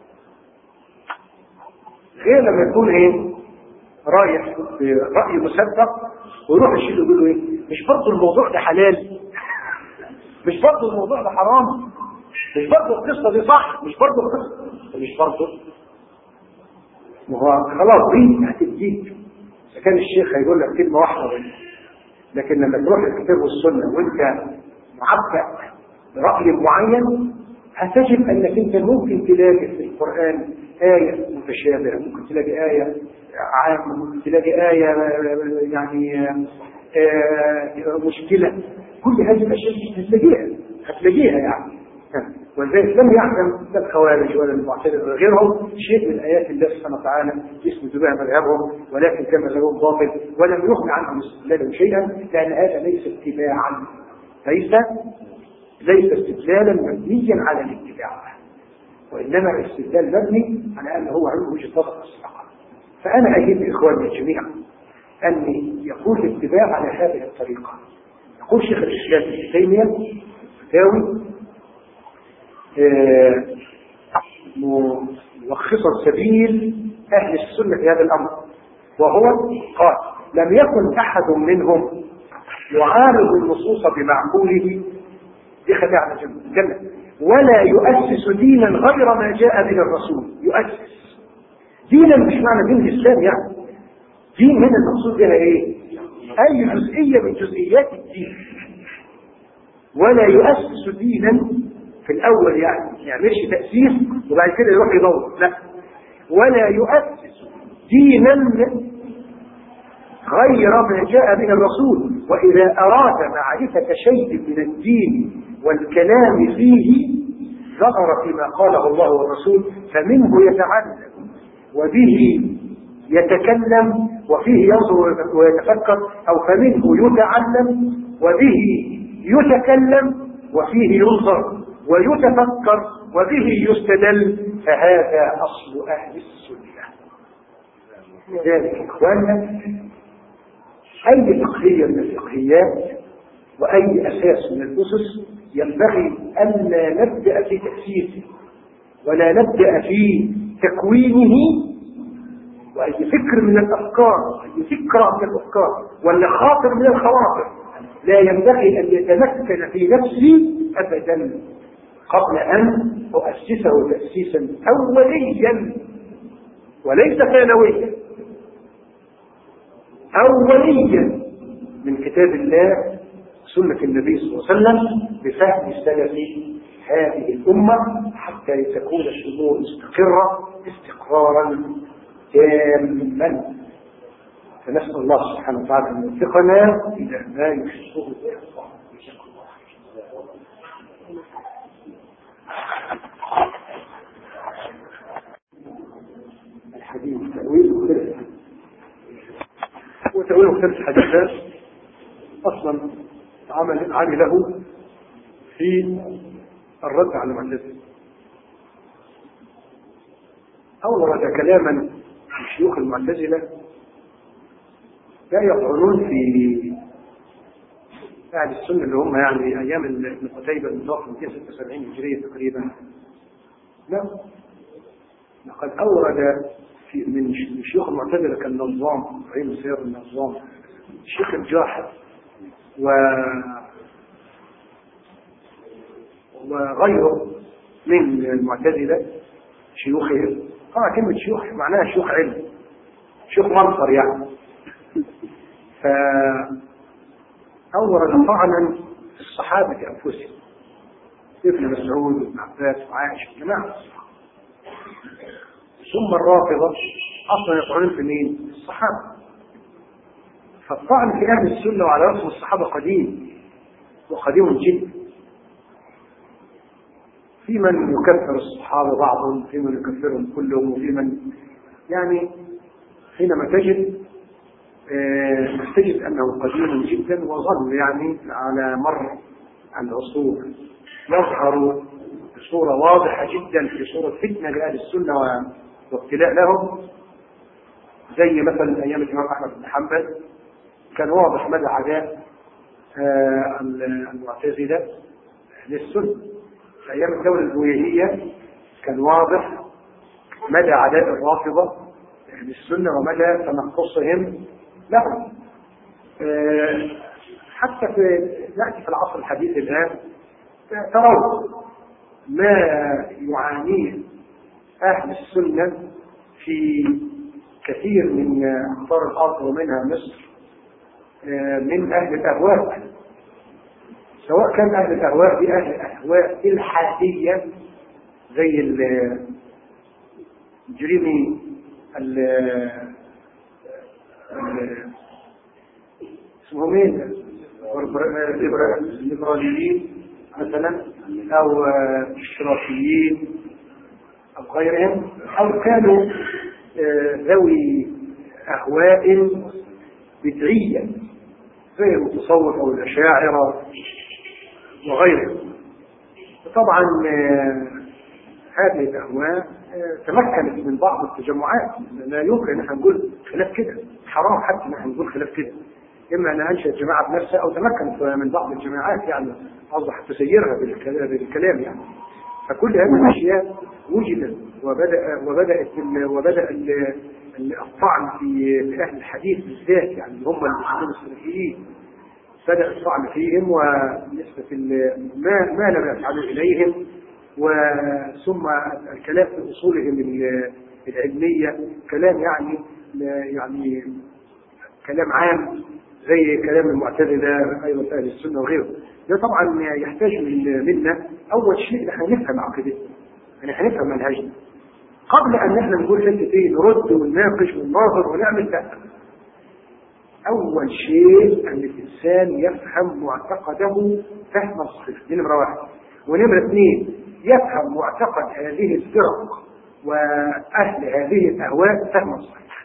غير لما يكون إيه؟ رايح برأي مسبق ويروح الشيخ يقول له إيه؟ مش برضه الموضوع ده حلال؟ مش برضه الموضوع ده حرام؟ مش برضه القصة دي صح؟ مش برضه القصة؟ مش برضه؟ ما هو خلاص دي هتديك. إذا كان الشيخ هيقول لك كلمة واحدة بس، لكن لما تروح الكتاب والسنة وأنت معبأ برأي معين هتجد أنك أنت ممكن تلاقي في القرآن آية متشابهة، ممكن تلاقي آية عامة، ممكن تلاقي آية يعني مشكلة. كل هذه الأشياء هتلاقيها يعني. ولذلك لم يعلم لا الخوارج ولا المعتزلة ولا غيرهم شيء من آيات الله سبحانه وتعالى يثبت بها مذهبهم، ولكن كان مذهبهم باطل ولم يغن عنهم استدلالا شيئا، لأن هذا ليس اتباعا، ليس استدلالا مبنيا على الاتباع، وإنما الاستدلال مبني على أنه هو عنده وجهة نظر الصحة. فأنا أجيب إخواني جميعا أن يكون الاتباع على هذه الطريقة. يقول شيخ الإسلام ابن تيمية فتاوي ملخصا سبيل أهل السنة في هذا الأمر، وهو قال: لم يكن أحد منهم يعارض النصوص بمعقوله بخداع جنة، ولا يؤسس دينا غير ما جاء به الرسول. يؤسس دينا مش معنى دين الإسلام، يعني دين هنا المقصود بها ايه؟ أي جزئية من جزئيات الدين. ولا يؤسس دينا في الأول، يعني يعملش تأسيس وبعد كده يروح يدور، لا، ولا يؤسس دينا غير ما جاء به الرسول. وإذا أراد معرفة شيء من الدين والكلام فيه ظهر فيما قاله الله والرسول، فمنه يتعلم وبه يتكلم وفيه ينظر ويتفكر، أو فمنه يتعلم وبه يتكلم وفيه ينظر ويتفكر وبه يستدل، فهذا أصل أهل السنة. لذلك إخواننا أي فقهية من الفقهيات وأي أساس من الأسس ينبغي أن لا نبدأ في تأسيسه ولا نبدأ في تكوينه، وأي فكر من الأفكار، أي فكرة من الأفكار ولا خاطر من الخواطر لا ينبغي أن يتمكن في نفسي أبدا قبل أن أؤسسه تأسيسا أوليا وليس ثانويا، أوليا من كتاب الله سنة النبي صلى الله عليه وسلم بفهم سلف هذه الأمة، حتى تكون الأمور مستقرة استقرارا تاما. فنسأل الله سبحانه وتعالى أن يوفقنا إلى ما يحبه ويرضاه. الحديث تأويل مختلف، وتأويل مختلف الحديثات أصلا عمله في الرد على المعتزلة. أورد كلاما من شيوخ المعتزلة لا يطعنون في أهل السنة اللي هم يعني أيام ابن قتيبة المتوفى 276 هجرية تقريبا. لا، لقد أورد من شيوخ المعتزلة كالنظام إبراهيم سير النظام، الشيخ الجاحظ وغيره من المعتزلة شيوخهم. طبعا كلمة شيوخ معناها شيوخ علم، شيوخ منصر يعني. فأورد طعنا في الصحابة أنفسهم، ابن مسعود وابن عباس وعائشة جماعة، ثم الرافضة أصلا يطعنون في مين؟ الصحابة. فالطعن في أهل السنة وعلى رأسهم الصحابة قديم وقديم جدا. في من يكفر الصحابة بعضهم، في من يكفرهم كلهم، وفي من يعني حينما تجد أنه قديم جدا وظل يعني على مر العصور يظهر بصورة واضحة جدا في صورة فتنة لأهل السنة وابتلاء لهم، زي مثلا أيام الإمام أحمد بن حنبل كان واضح مدى عداء المعتزلة للسنة. في أيام الدولة البويهية كان واضح مدى عداء الرافضة للسنة ومدى تنقصهم لهم. حتى نأتي في العصر الحديث الآن ترون ما يعانيه أهل السنة في كثير من أقطار الأرض ومنها مصر من أهل الأهواء، سواء كان أهل الأهواء دي أهل الأهواء الحادية زي الجريمي اسمهم ايه؟ الليبراليين مثلا، أو الاشتراكيين أو غيرهم، أو كانوا ذوي أهواء بدعية زي المتصوف أو الأشاعرة وغيرهم. طبعا هذه الأهواء تمكنت من بعض التجمعات. لا يمكن أن احنا نقول خلاف كده، حرام حتى أن احنا نقول خلاف كده. إما أن أنشأت جماعة بنفسها أو تمكنت من بعض الجماعات يعني أصبح تسيرها بالكلام يعني. فكل هذه الأشياء وجدت وبدأ الطعن في أهل الحديث بالذات، يعني هم المسلمين السلفيين بدأ الطعن فيهم ونسبة ما لم يفعلوا إليهم، وثم الكلام في أصولهم العلمية، كلام يعني كلام عام زي كلام المعتزلة أيضا أهل السنة وغيره. ده طبعا يحتاج منا أول شيء نحن نفهم عقيدتنا، يعني هنفهم منهجنا قبل أن نحن نقول حتة إيه نرد ونناقش ونناظر ونعمل. لا، أول شيء أن الإنسان يفهم معتقده فهما صحيحا، دي نمرة واحد. ونمرة اثنين يفهم معتقد هذه الفرق وأهل هذه الأهواء فهما صحيحا.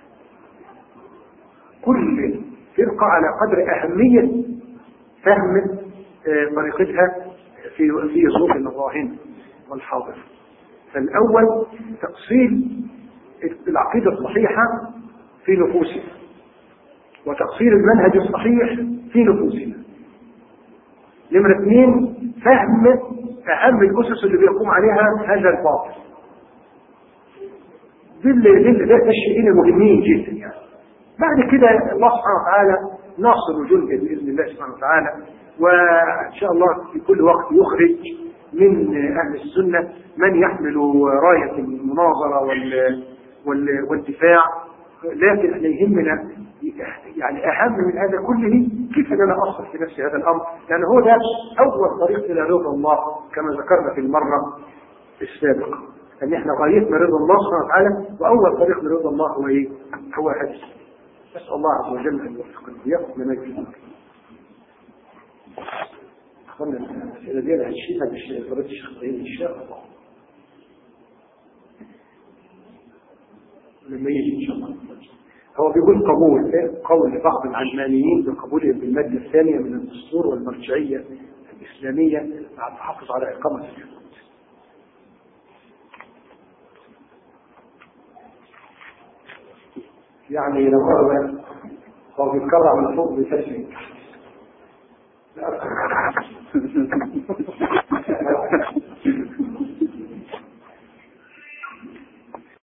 كل فرقة على قدر أهمية فهم طريقتها في ظروف الظاهر والحاضر. فالأول تأصيل العقيدة الصحيحة في نفوسنا، وتأصيل المنهج الصحيح في نفوسنا. نمرة اثنين فهم أهم الأسس اللي بيقوم عليها هذا الباطل. ده الشيئين المهمين جدا يعني. بعد كده الله سبحانه وتعالى ناصر جنده بإذن الله سبحانه وتعالى، وإن شاء الله في كل وقت يخرج من أهل السنة من يحمل راية المناظرة والدفاع. لكن احنا يهمنا يعني أهم من هذا كله كيف أن أنا أصل في نفسي هذا الأمر، لأن هو ده أول طريق إلى رضا الله كما ذكرنا في المرة السابقة، أن احنا غايتنا رضا الله سبحانه وتعالى، وأول طريق لرضا الله هو إيه؟ هو هذا. نسأل الله عز وجل أن يوفقنا وإياكم لما يجب. أخوانا الأسئلة دي أنا هشيلها بفضيلة الشيخ إبراهيم إن شاء الله لما يجي إن شاء الله. هو بيقول قول بعض العلمانيين بقبولهم بالمادة الثانية من الدستور والمرجعية الإسلامية مع التحفظ على إقامة الحدود. يعني لو هو بيتكرر من فوق بتسمية